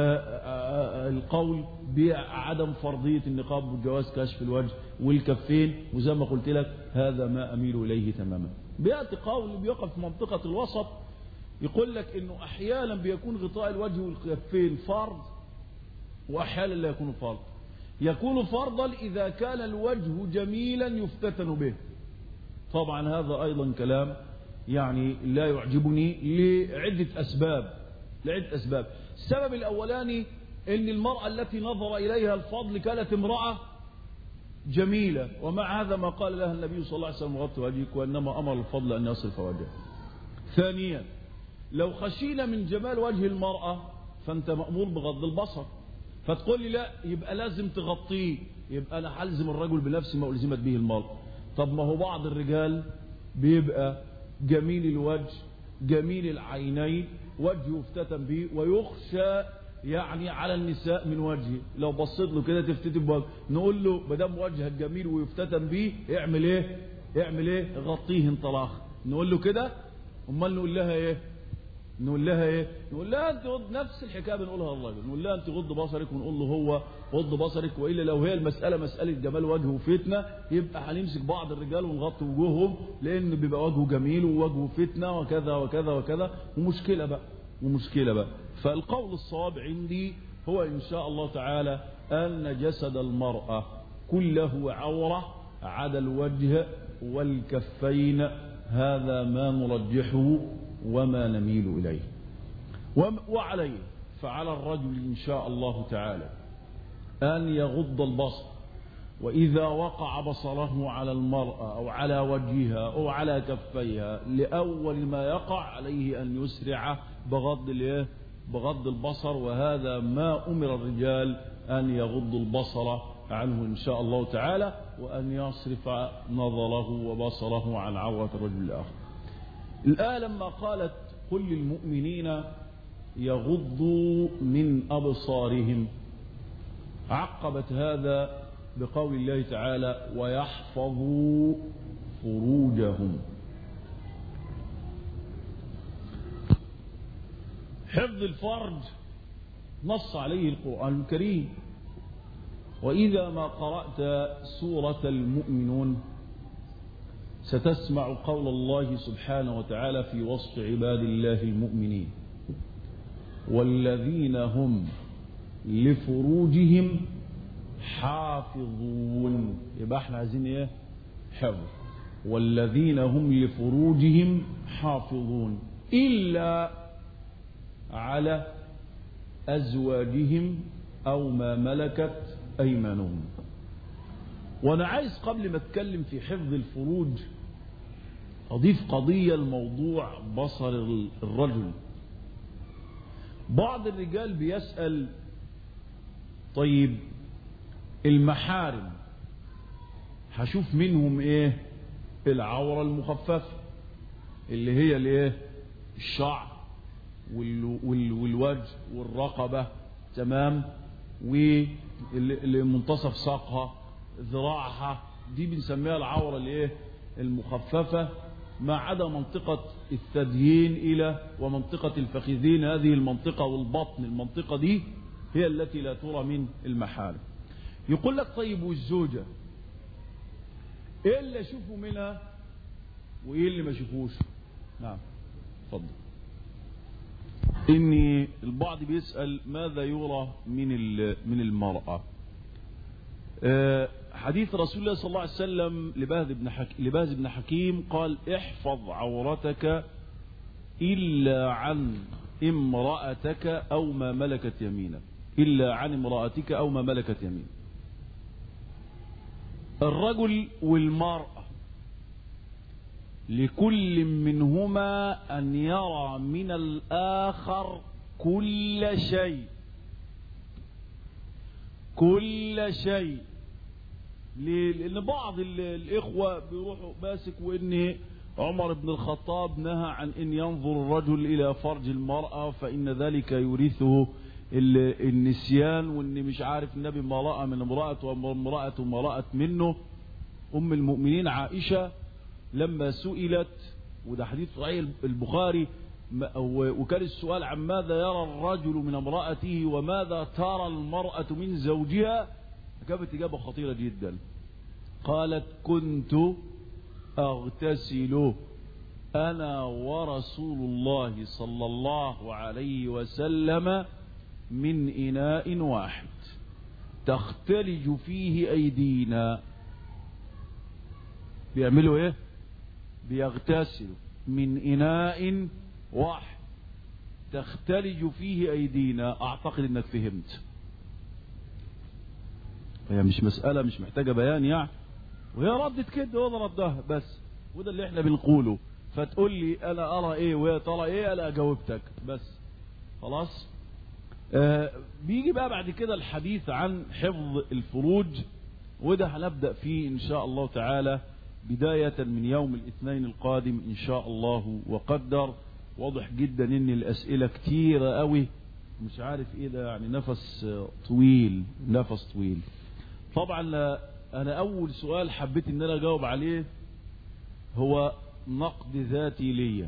القول بعدم فرضية النقاب وجواز كشف الوجه والكفين. وزي ما قلت لك هذا ما أميل إليه تماما. بيأتي قول بيقف في منطقة الوسط، يقول لك إنه أحيانا بيكون غطاء الوجه والكفين فرض، وأحيانا لا يكون فرض. يكون فرضا إذا كان الوجه جميلا يفتتن به. طبعا هذا أيضا كلام يعني لا يعجبني لعدة أسباب لعدة أسباب. السبب الأولاني أن المرأة التي نظر إليها الفضل كانت امرأة جميلة، ومع هذا ما قال لها النبي صلى الله عليه وسلم غطي وجهك، وإنما أمر الفضل أن يصرف وجهه. ثانيا لو خشينا من جمال وجه المرأة فأنت مأمور بغض البصر، فتقول لي لا يبقى لازم تغطيه، يبقى أنا حلزم الرجل بنفسي ما ألزمت به المرأة. طب ما هو بعض الرجال بيبقى جميل الوجه جميل العينين وجهه افتتن به، ويخشى يعني على النساء من وجهه، لو بصيت له كده تفتتن بوجهه، نقول له ما دام وجهك جميل ويفتتن به اعمل ايه؟ اعمل ايه؟ غطيه انطلاق. نقول له كده؟ امال نقول لها ايه؟ نقول لها ايه؟ نقول لها انت غض، نفس الحكايه بنقولها للراجل، نقول لها انت غض بصرك، ونقول له هو غض بصرك، والا لو هي المساله مساله جمال وجه وفتنه يبقى هنمسك بعض الرجال ونغطي وجوههم، لان بيبقى وجهه جميل ووجهه فتنه وكذا وكذا وكذا، ومشكله بقى ومشكله بقى. فالقول الصواب عندي هو ان شاء الله تعالى ان جسد المراه كله عوره عدا الوجه والكفين، هذا ما نرجحه وما نميل إليه. وعليه فعلى الرجل إن شاء الله تعالى أن يغض البصر، وإذا وقع بصره على المرأة أو على وجهها أو على كفيها لأول ما يقع عليه أن يسرع بغض بغض البصر، وهذا ما أمر الرجال أن يغضوا البصر عنه إن شاء الله تعالى، وأن يصرف نظره وبصره عن عورة الرجل الآخر. الآن لما قالت قل للمؤمنين يغضوا من أبصارهم، عقبت هذا بقول الله تعالى ويحفظوا فروجهم. حفظ الفرج نص عليه القرآن الكريم، وإذا ما قرأت سورة المؤمنون ستسمع قول الله سبحانه وتعالى في وصف عباد الله المؤمنين: والذين هم لفروجهم حافظون. يبقى احنا عايزين ايه؟ حفظ. والذين هم لفروجهم حافظون إلا على أزواجهم أو ما ملكت أيمانهم. وأنا عايز قبل ما أتكلم في حفظ الفروج أضيف قضية الموضوع بصر الرجل. بعض الرجال بيسأل: طيب المحارم هشوف منهم ايه؟ العورة المخففة اللي هي الايه؟ الشعر والوجه والرقبة، تمام، والمنتصف ساقها، ذراعها، دي بنسميها العورة الايه؟ المخففة، ما عدا منطقة الثديين إلى ومنطقة الفخذين. هذه المنطقة والبطن، المنطقة دي هي التي لا ترى من المحارم. يقول لك: طيب والزوجة ايه اللي اشوفه منها وايه اللي ما اشوفوش؟ نعم اتفضل. ان البعض بيسأل: ماذا يرى من من المرأة؟ أه حديث رسول الله صلى الله عليه وسلم لباز بن حكيم, لباز بن حكيم قال: احفظ عورتك إلا عن امرأتك أو ما ملكت يمينك، إلا عن امرأتك أو ما ملكت يمينك. الرجل والمرأة لكل منهما أن يرى من الآخر كل شيء، كل شيء. لأن بعض الإخوة بيروحوا ماسك وإن عمر بن الخطاب نهى عن أن ينظر الرجل إلى فرج المرأة فإن ذلك يورثه النسيان، وإن مش عارف النبي ما رأى من امرأة وامرأة ما رأت منه. أم المؤمنين عائشة لما سئلت، وده حديث صحيح البخاري، وكان السؤال عن ماذا يرى الرجل من امرأته وماذا ترى المرأة من زوجها، جابت إجابة خطيرة جدا. قالت: كنت أغتسل أنا ورسول الله صلى الله عليه وسلم من إناء واحد تختلج فيه أيدينا. بيعملوا إيه؟ بيغتسلوا من إناء واحد تختلج فيه أيدينا. أعتقد إنك فهمت. هي مش مسألة مش محتاجة بيان يعني، وهي ردت كده وانا ردها بس، وده اللي احنا بنقوله. فتقول لي انا ارى ايه وهي ترى ايه، انا اجاوبتك بس خلاص. آه بيجي بقى بعد كده الحديث عن حفظ الفروج، وده هنبدأ فيه ان شاء الله تعالى بداية من يوم الاثنين القادم ان شاء الله وقدر. واضح جدا ان الاسئلة كتيرة قوي، مش عارف ايه ده، يعني نفس طويل نفس طويل. طبعا انا اول سؤال حبيت ان انا اجاوب عليه هو نقد ذاتي ليا،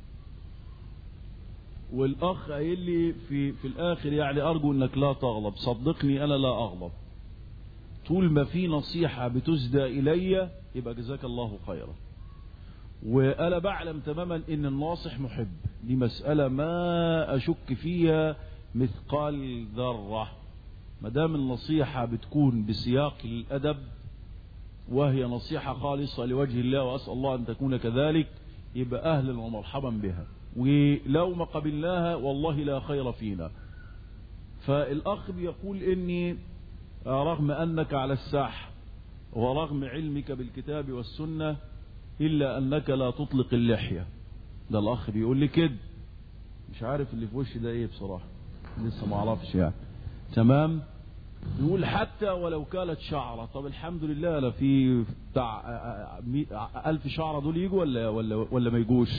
والاخ قايل لي في في الاخر يعني ارجو انك لا تغضب. صدقني انا لا اغضب، طول ما في نصيحة بتسدى الي يبقى جزاك الله خيرا. وانا بعلم تماما ان الناصح محب، دي مسألة ما اشك فيها مثقال ذرة. ما دام النصيحة بتكون بسياق الأدب وهي نصيحة خالصة لوجه الله، وأسأل الله أن تكون كذلك، يبقى أهلا ومرحبا بها. ولو ما قبلناها والله لا خير فينا. فالأخ بيقول إني رغم أنك على الساحة ورغم علمك بالكتاب والسنة إلا أنك لا تطلق اللحية. ده الأخ بيقول لي كده، مش عارف اللي في وشي ده إيه بصراحة، لسه ما أعرفش يعني. تمام. يقول حتى ولو كانت شعرة. طب الحمد لله، لا في بتاع ألف شعرة دول يجوا ولا ولا ولا ما يجوش؟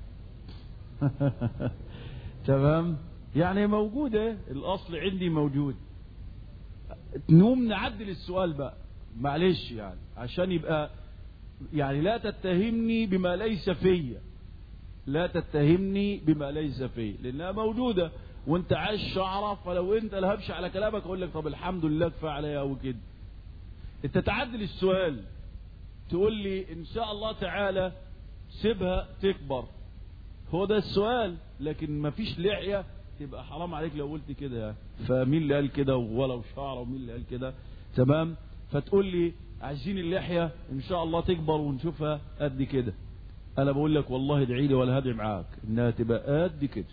تمام. يعني موجودة، الأصل عندي موجود. نقوم نعدل السؤال بقى معلش يعني، عشان يبقى يعني لا تتهمني بما ليس فيا، لا تتهمني بما ليس فيا، لأنها موجودة وانت عايش شعره. فلو انت لهبش على كلامك اقول لك طب الحمد لله كفايه عليا قوي كده. انت تعدل السؤال، تقول لي ان شاء الله تعالى سيبها تكبر، هو ده السؤال. لكن ما فيش لحية تبقى حرام عليك لو قلت كده يعني. فمين اللي قال كده ولو شعر، ومين اللي قال كده؟ تمام. فتقول لي عايزين اللحية ان شاء الله تكبر ونشوفها قد كده. انا بقول لك والله ادعي لي ولا هدعي معاك انها تبقى قد كده.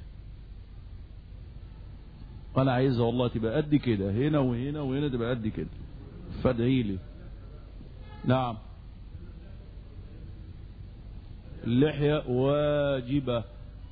انا عايزها والله تبقى قد كده، هنا وهنا وهنا تبقى قد كده، فادعي لي. نعم، اللحية واجبة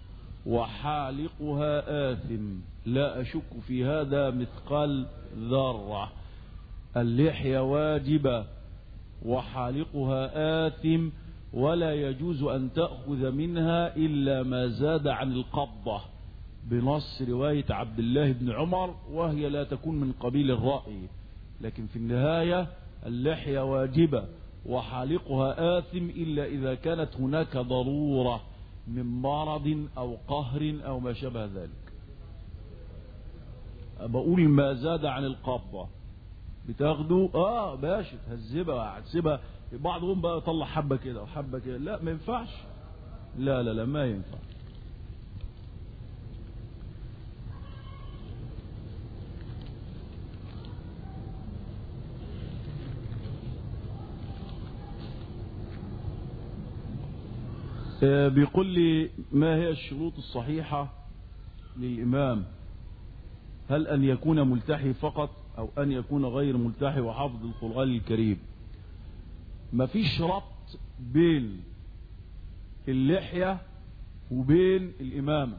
وحالقها آثم، لا أشك في هذا مثقال ذرة. اللحية واجبة وحالقها آثم، ولا يجوز أن تأخذ منها إلا ما زاد عن القبضة، بنص رواية عبد الله بن عمر، وهي لا تكون من قبيل الرأي. لكن في النهاية اللحية واجبة وحالقها آثم إلا إذا كانت هناك ضرورة من مرض أو قهر أو ما شابه ذلك. بقول ما زاد عن القبضة بتاخده اه باشا تهذبها هتسيبها. بعضهم بقى يطلع حبة كده وحبة كده، لا ما ينفعش، لا لا لا ما ينفع. بيقول لي ما هي الشروط الصحيحة للإمام؟ هل أن يكون ملتحي فقط أو أن يكون غير ملتحي وحافظ القرآن الكريم؟ ما فيش ربط بين اللحية وبين الإمامة.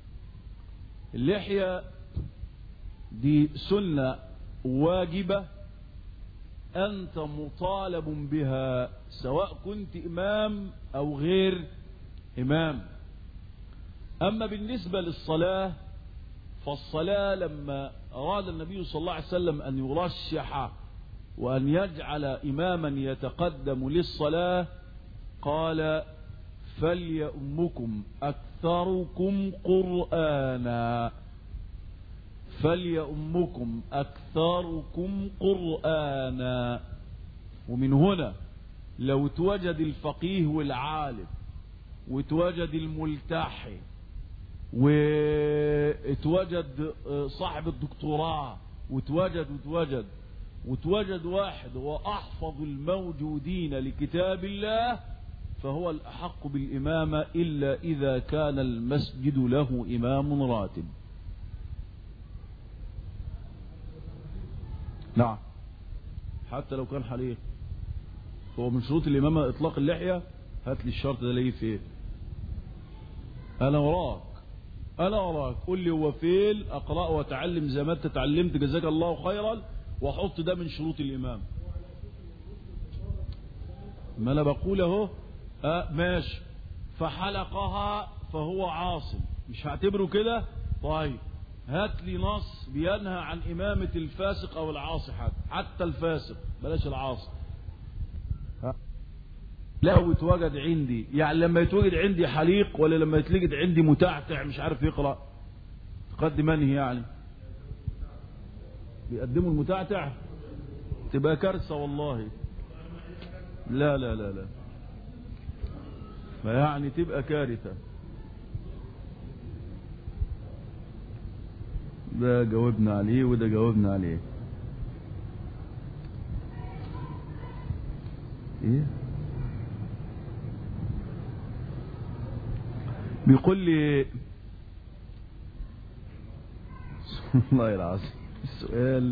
اللحية دي سنة واجبة أنت مطالب بها سواء كنت إمام أو غير إمام. أما بالنسبة للصلاة فالصلاة لما أراد النبي صلى الله عليه وسلم أن يرشح وأن يجعل إماما يتقدم للصلاة قال فليؤمكم أكثركم قرآنا، فليؤمكم أكثركم قرآنا. ومن هنا لو توجد الفقيه والعالم وتوجد الملتحي وتوجد صاحب الدكتوراه وتوجد وتوجد وتوجد واحد هو أحفظ الموجودين لكتاب الله، فهو الأحق بالإمامة إلا إذا كان المسجد له إمام راتب. نعم، حتى لو كان حليق. هو من شروط الإمامة إطلاق اللحية. هات لي الشرط ده ليه فين؟ أنا وراك أنا وراك قول لي هو فين، أقرأ وأتعلم زي ما أنت تعلمت جزاك الله خيرا، وأحط ده من شروط الإمام. ما أنا بقول أهو. أه ماشي، فحلقها فهو عاصم، مش هعتبره كده. طيب هات لي نص بينهى عن إمامة الفاسق أو العاصي، حتى الفاسق بلاش العاصي. لا يتوجد عندي، يعني لما يتوجد عندي حليق ولا لما يتوجد عندي متعتع مش عارف يقرأ؟ تقدم انهي يعني؟ بيقدموا المتعتع تبقى كارثة والله. لا لا لا لا فيعني تبقى كارثة. ده جاوبنا عليه وده جاوبنا عليه. ايه بيقول لي الله العظيم السؤال.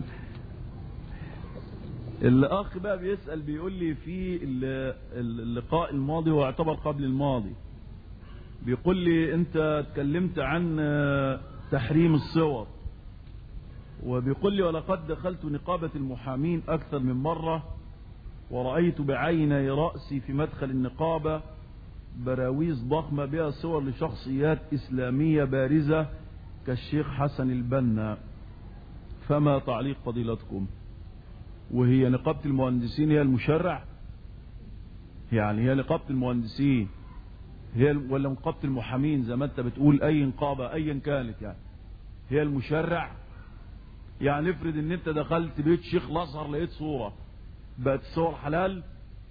الاخ بقى بيسأل بيقول لي في اللقاء الماضي واعتبر قبل الماضي، بيقول لي انت اتكلمت عن تحريم الصور، وبيقول لي ولقد دخلت نقابة المحامين اكثر من مرة ورأيت بعيني رأسي في مدخل النقابة براويز ضخمة بها صور لشخصيات إسلامية بارزة كالشيخ حسن البنا، فما تعليق فضيلتكم؟ وهي نقابة المهندسين هي المشرع؟ يعني هي نقابة المهندسين هي ولا نقابة المحامين زي ما انت بتقول؟ اي نقابة ايا كانت يعني هي المشرع؟ يعني افرض ان انت دخلت بيت شيخ الازهر لقيت صورة، بقت الصور حلال؟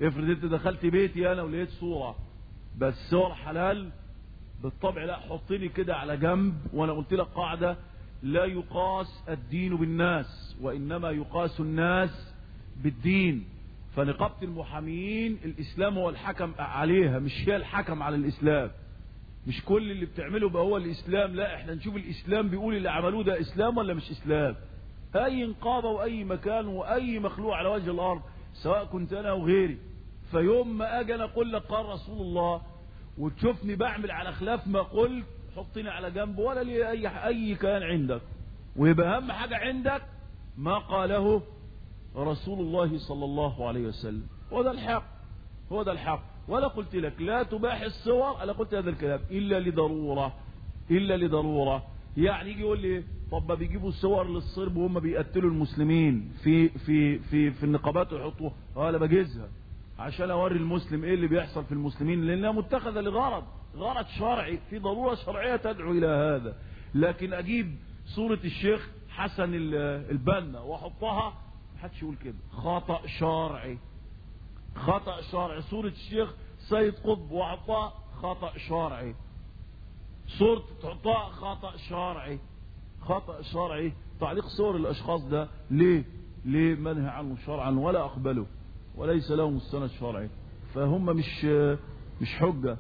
افرض انت دخلت بيتي انا ولقيت صورة بس صور حلال بالطبع لا، حطني كده على جنب، وانا قلت لك قاعدة: لا يقاس الدين بالناس وانما يقاس الناس بالدين. فنقابة المحاميين الاسلام هو الحكم عليها، مش هي الحكم على الاسلام. مش كل اللي بتعمله بقى هو الاسلام، لا، احنا نشوف الاسلام بيقول اللي عملوه ده اسلام ولا مش اسلام. اي نقابة واي مكان واي مخلوق على وجه الارض، سواء كنت انا او غيري، فيوم ما اجي انا اقول لك قال رسول الله وتشوفني بعمل على خلاف ما قلت، حطني على جنب ولا لي اي اي كان عندك. ويبقى اهم حاجة عندك ما قاله رسول الله صلى الله عليه وسلم، هو ده الحق، هو ده الحق. ولا قلت لك لا تباح الصور، انا قلت هذا الكلام الا لضرورة، الا لضرورة. يعني يجي يقول لي طب ما بيجيبوا الصور للصرب وهم بيقتلوا المسلمين في في في في النقابات ويحطوها، انا بجيزها عشان اوري المسلم ايه اللي بيحصل في المسلمين، لانها متخذه لغرض، غرض شرعي، في ضروره شرعيه تدعو الى هذا. لكن اجيب صوره الشيخ حسن البنا واحطها، محدش يقول كده، خطا شرعي، خطا شرعي. صوره الشيخ سيد قطب واحطها، خطا شرعي. صورة تحطها، خطا شرعي، خطا شرعي. تعليق صور الاشخاص ده ليه؟ ليه منهي عنه شرعا ولا اقبله وليس له مستند شرعي، فهم مش مش حجة.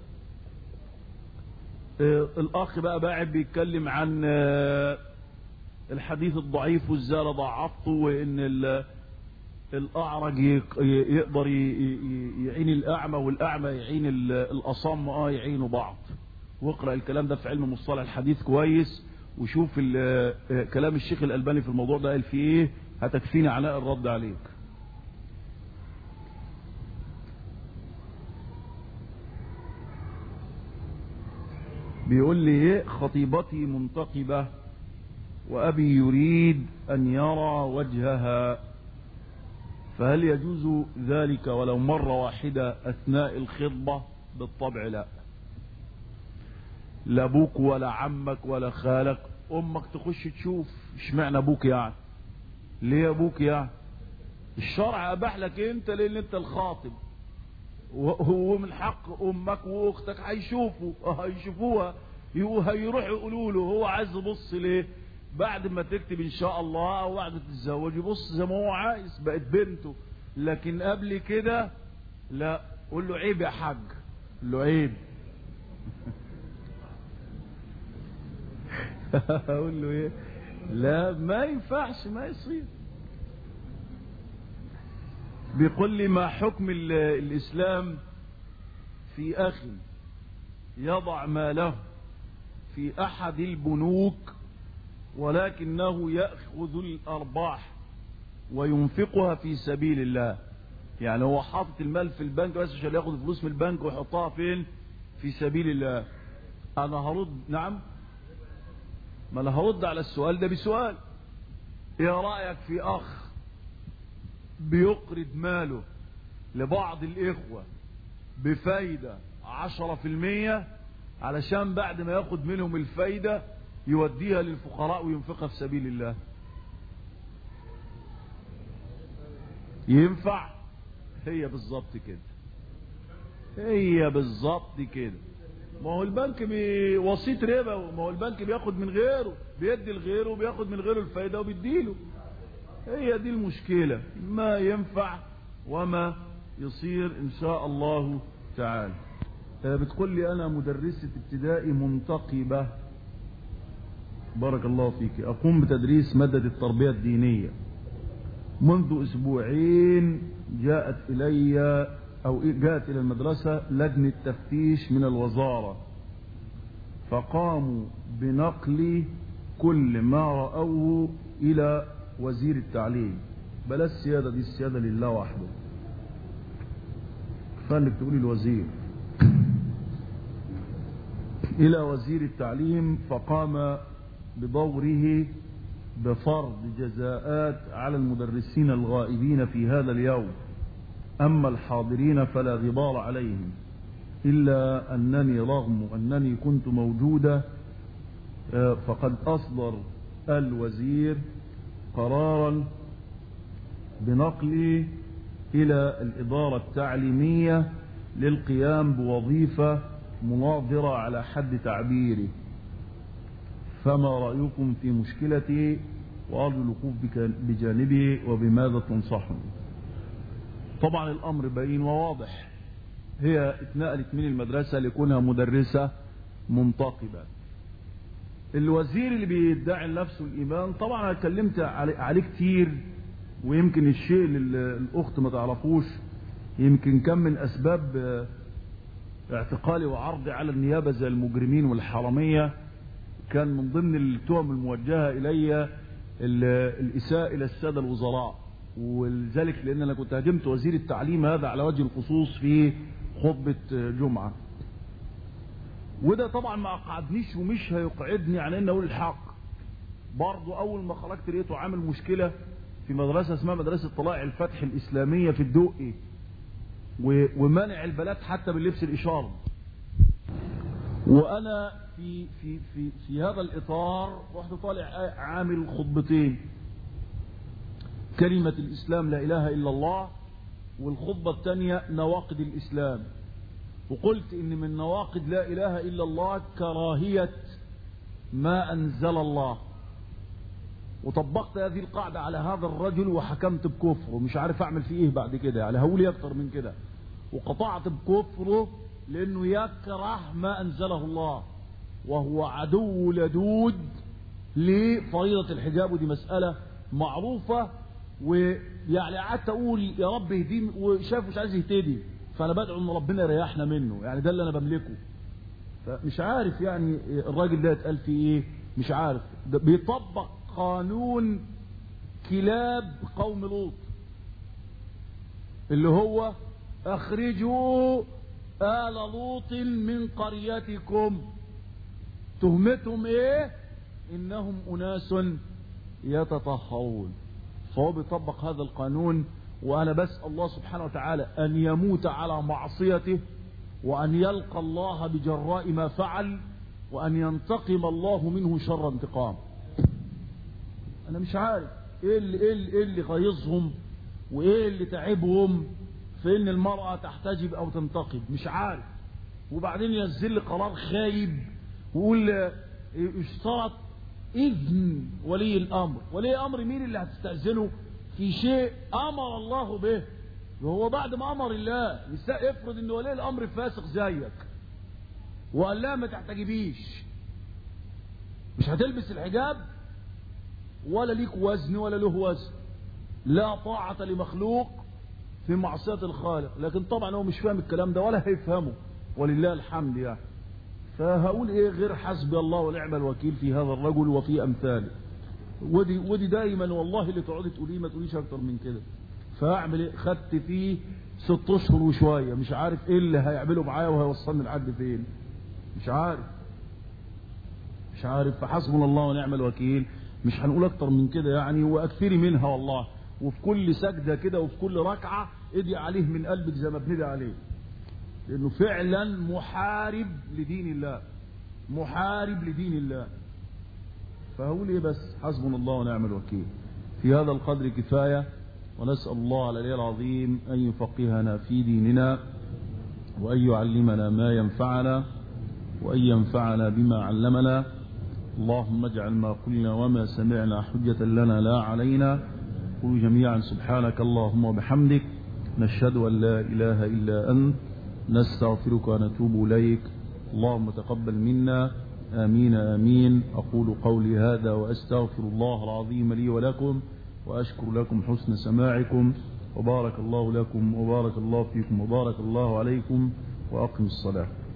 اه الاخ بقى باعد بيتكلم عن اه الحديث الضعيف وازاي ضعفته، وان الاعرج يقدر يعين الاعمى والاعمى يعين الاصم، اه يعينوا بعض. واقرأ الكلام ده في علم مصطلح الحديث كويس، وشوف كلام الشيخ الألباني في الموضوع ده قال فيه ايه، هتكفيني عناء الرد عليك. بيقول لي ايه: خطيبتي منتقبة وأبي يريد أن يرى وجهها، فهل يجوز ذلك ولو مرة واحدة أثناء الخطبة؟ بالطبع لا. لا ابوك ولا عمك ولا خالك، امك تخش تشوف، اشمعنى ابوك يعني؟ ليه ابوك يعني؟ الشرع اباح لك انت لان انت الخاطب، وهو من حق امك واختك هيشوفوا هيشوفوها، هيروحوا يقولوا له هو عايز يبص ليه؟ بعد ما تكتب ان شاء الله او بعد تتزوج يبص زي ما هو عايز، بقت بنته. لكن قبل كده لا. قول له عيب يا حاج، قول له عيب. اقول له ايه؟ لا ما ينفعش، ما يصير. بيقول لي: ما حكم الاسلام في اخ يضع ماله في احد البنوك ولكنه ياخذ الارباح وينفقها في سبيل الله؟ يعني هو حاطط المال في البنك بس عشان ياخذ فلوس من البنك ويحطها فين؟ في سبيل الله. انا هرد نعم، ما انا هرد على السؤال ده بسؤال: ايه رأيك في اخ بيقرض ماله لبعض الاخوة بفايدة عشرة في المية علشان بعد ما ياخد منهم الفايدة يوديها للفقراء وينفقها في سبيل الله؟ ينفع؟ هي بالظبط كده، هي بالظبط كده. ما هو البنك وسيط ربا، ما هو البنك بياخد من غيره، بيدي لغيره وبياخد من غيره الفايدة وبيديله. هي دي المشكلة، ما ينفع وما يصير ان شاء الله تعالى. بتقول لي: انا مدرسة ابتدائي منتقبة، بارك الله فيك، اقوم بتدريس مادة التربية الدينية. منذ اسبوعين جاءت الي او جاءت الى المدرسة لجنة تفتيش من الوزارة، فقاموا بنقل كل ما رأوه الى وزير التعليم. بلا السيادة دي، السيادة لله وحده، فانك تقولي الوزير، الى وزير التعليم، فقام بدوره بفرض جزاءات على المدرسين الغائبين في هذا اليوم. أما الحاضرين فلا غبار عليهم، إلا أنني رغم أنني كنت موجودة فقد أصدر الوزير قرارا بنقل إلى الإدارة التعليمية للقيام بوظيفة مناظرة على حد تعبيره، فما رأيكم في مشكلتي وأرجو الوقوف بجانبه وبماذا تنصحني؟ طبعا الأمر بين وواضح، هي اتنقلت من المدرسة لكونها مدرسة منتقبة. الوزير اللي بيدعي لنفسه الإيمان طبعا أنا اتكلمت عليه كتير، ويمكن الشيء اللي الأخت ما تعرفوش يمكن كان من أسباب اعتقالي وعرضي على النيابة زي المجرمين والحرامية، كان من ضمن التهم الموجهة إلي الإساءة إلى السادة الوزراء، ولذلك لأن أنا كنت هاجمت وزير التعليم هذا على وجه الخصوص في خطبة جمعة، وده طبعا ما أقعدنيش ومش هيقعدني عن أن أقول الحق. برضو أول ما خرجت لقيته عامل مشكلة في مدرسة اسمها مدرسة طلائع الفتح الإسلامية في الدقي، ومنع البنات حتى باللبس الإشاري. وأنا في في في في هذا الإطار رحت طالع عامل خطبتين، كلمة الإسلام لا إله إلا الله، والخطبة الثانية نواقض الإسلام، وقلت إن من نواقض لا إله إلا الله كراهية ما أنزل الله، وطبقت هذه القاعدة على هذا الرجل وحكمت بكفره، مش عارف أعمل فيه إيه بعد كده، يعني هقول أكتر من كده، وقطعت بكفره لأنه يكره ما أنزله الله وهو عدو لدود لفريضة الحجاب، ودي مسألة معروفة. ويعني قعدت أقول يا رب اهديه، وشاف مش عايز يهتدي، فأنا بدعو إن ربنا يريحنا منه، يعني ده اللي أنا بملكه. فمش عارف يعني الراجل ده يتقال فيه إيه، مش عارف. ده بيطبق قانون كلاب قوم لوط اللي هو اخرجوا آل لوط من قريتكم. تهمتهم ايه؟ انهم اناس يتطهرون. فهو بيطبق هذا القانون، وانا بسأل الله سبحانه وتعالى ان يموت على معصيته، وان يلقى الله بجراء ما فعل، وان ينتقم الله منه شر انتقام. انا مش عارف ايه اللي, إيه اللي, إيه اللي غيظهم وايه اللي تعبهم في ان المرأة تحتجب او تنتقب، مش عارف. وبعدين ينزل لي قرار خايب ويقول اشترط اذن ولي الامر. ولي امر مين اللي هتستأذنه في شيء امر الله به؟ وهو بعد ما امر الله افرض ان ولي الامر فاسق زيك وقال لا ما تحتجبيش، مش هتلبس الحجاب ولا ليك وزن ولا له وزن. لا طاعة لمخلوق في معصية الخالق. لكن طبعا هو مش فاهم الكلام ده ولا هيفهمه، ولله الحمد يعني. فهقول ايه غير حسبي الله ونعم الوكيل في هذا الرجل وفي امثاله. ودي ودي دايما والله اللي تقعدي تقوليه ما تقوليش اكتر من كده. فاعمل ايه؟ خدت فيه ست اشهر وشويه، مش عارف ايه اللي هيعمله معايا وهيوصلني لحد فين، مش عارف مش عارف فحسبنا الله ونعم الوكيل. مش هنقول اكتر من كده يعني، واكثري منها والله. وفي كل سجدة كده وفي كل ركعة ادعي عليه من قلبك زي ما بندعي عليه، لانه فعلا محارب لدين الله، محارب لدين الله. فهقول ايه بس؟ حسبنا الله ونعم الوكيل. في هذا القدر كفاية، ونسأل الله العلي العظيم ان يفقهنا في ديننا، وان يعلمنا ما ينفعنا، وان ينفعنا بما علمنا. اللهم اجعل ما قلنا وما سمعنا حجة لنا لا علينا. قولوا جميعا سبحانك اللهم وبحمدك، نشهد أن لا إله إلا أنت، نستغفرك ونتوب إليك. اللهم تقبل منا، آمين آمين. أقول قولي هذا وأستغفر الله العظيم لي ولكم، وأشكر لكم حسن سماعكم، وبارك الله لكم وبارك الله فيكم وبارك الله عليكم، وأقم الصلاة.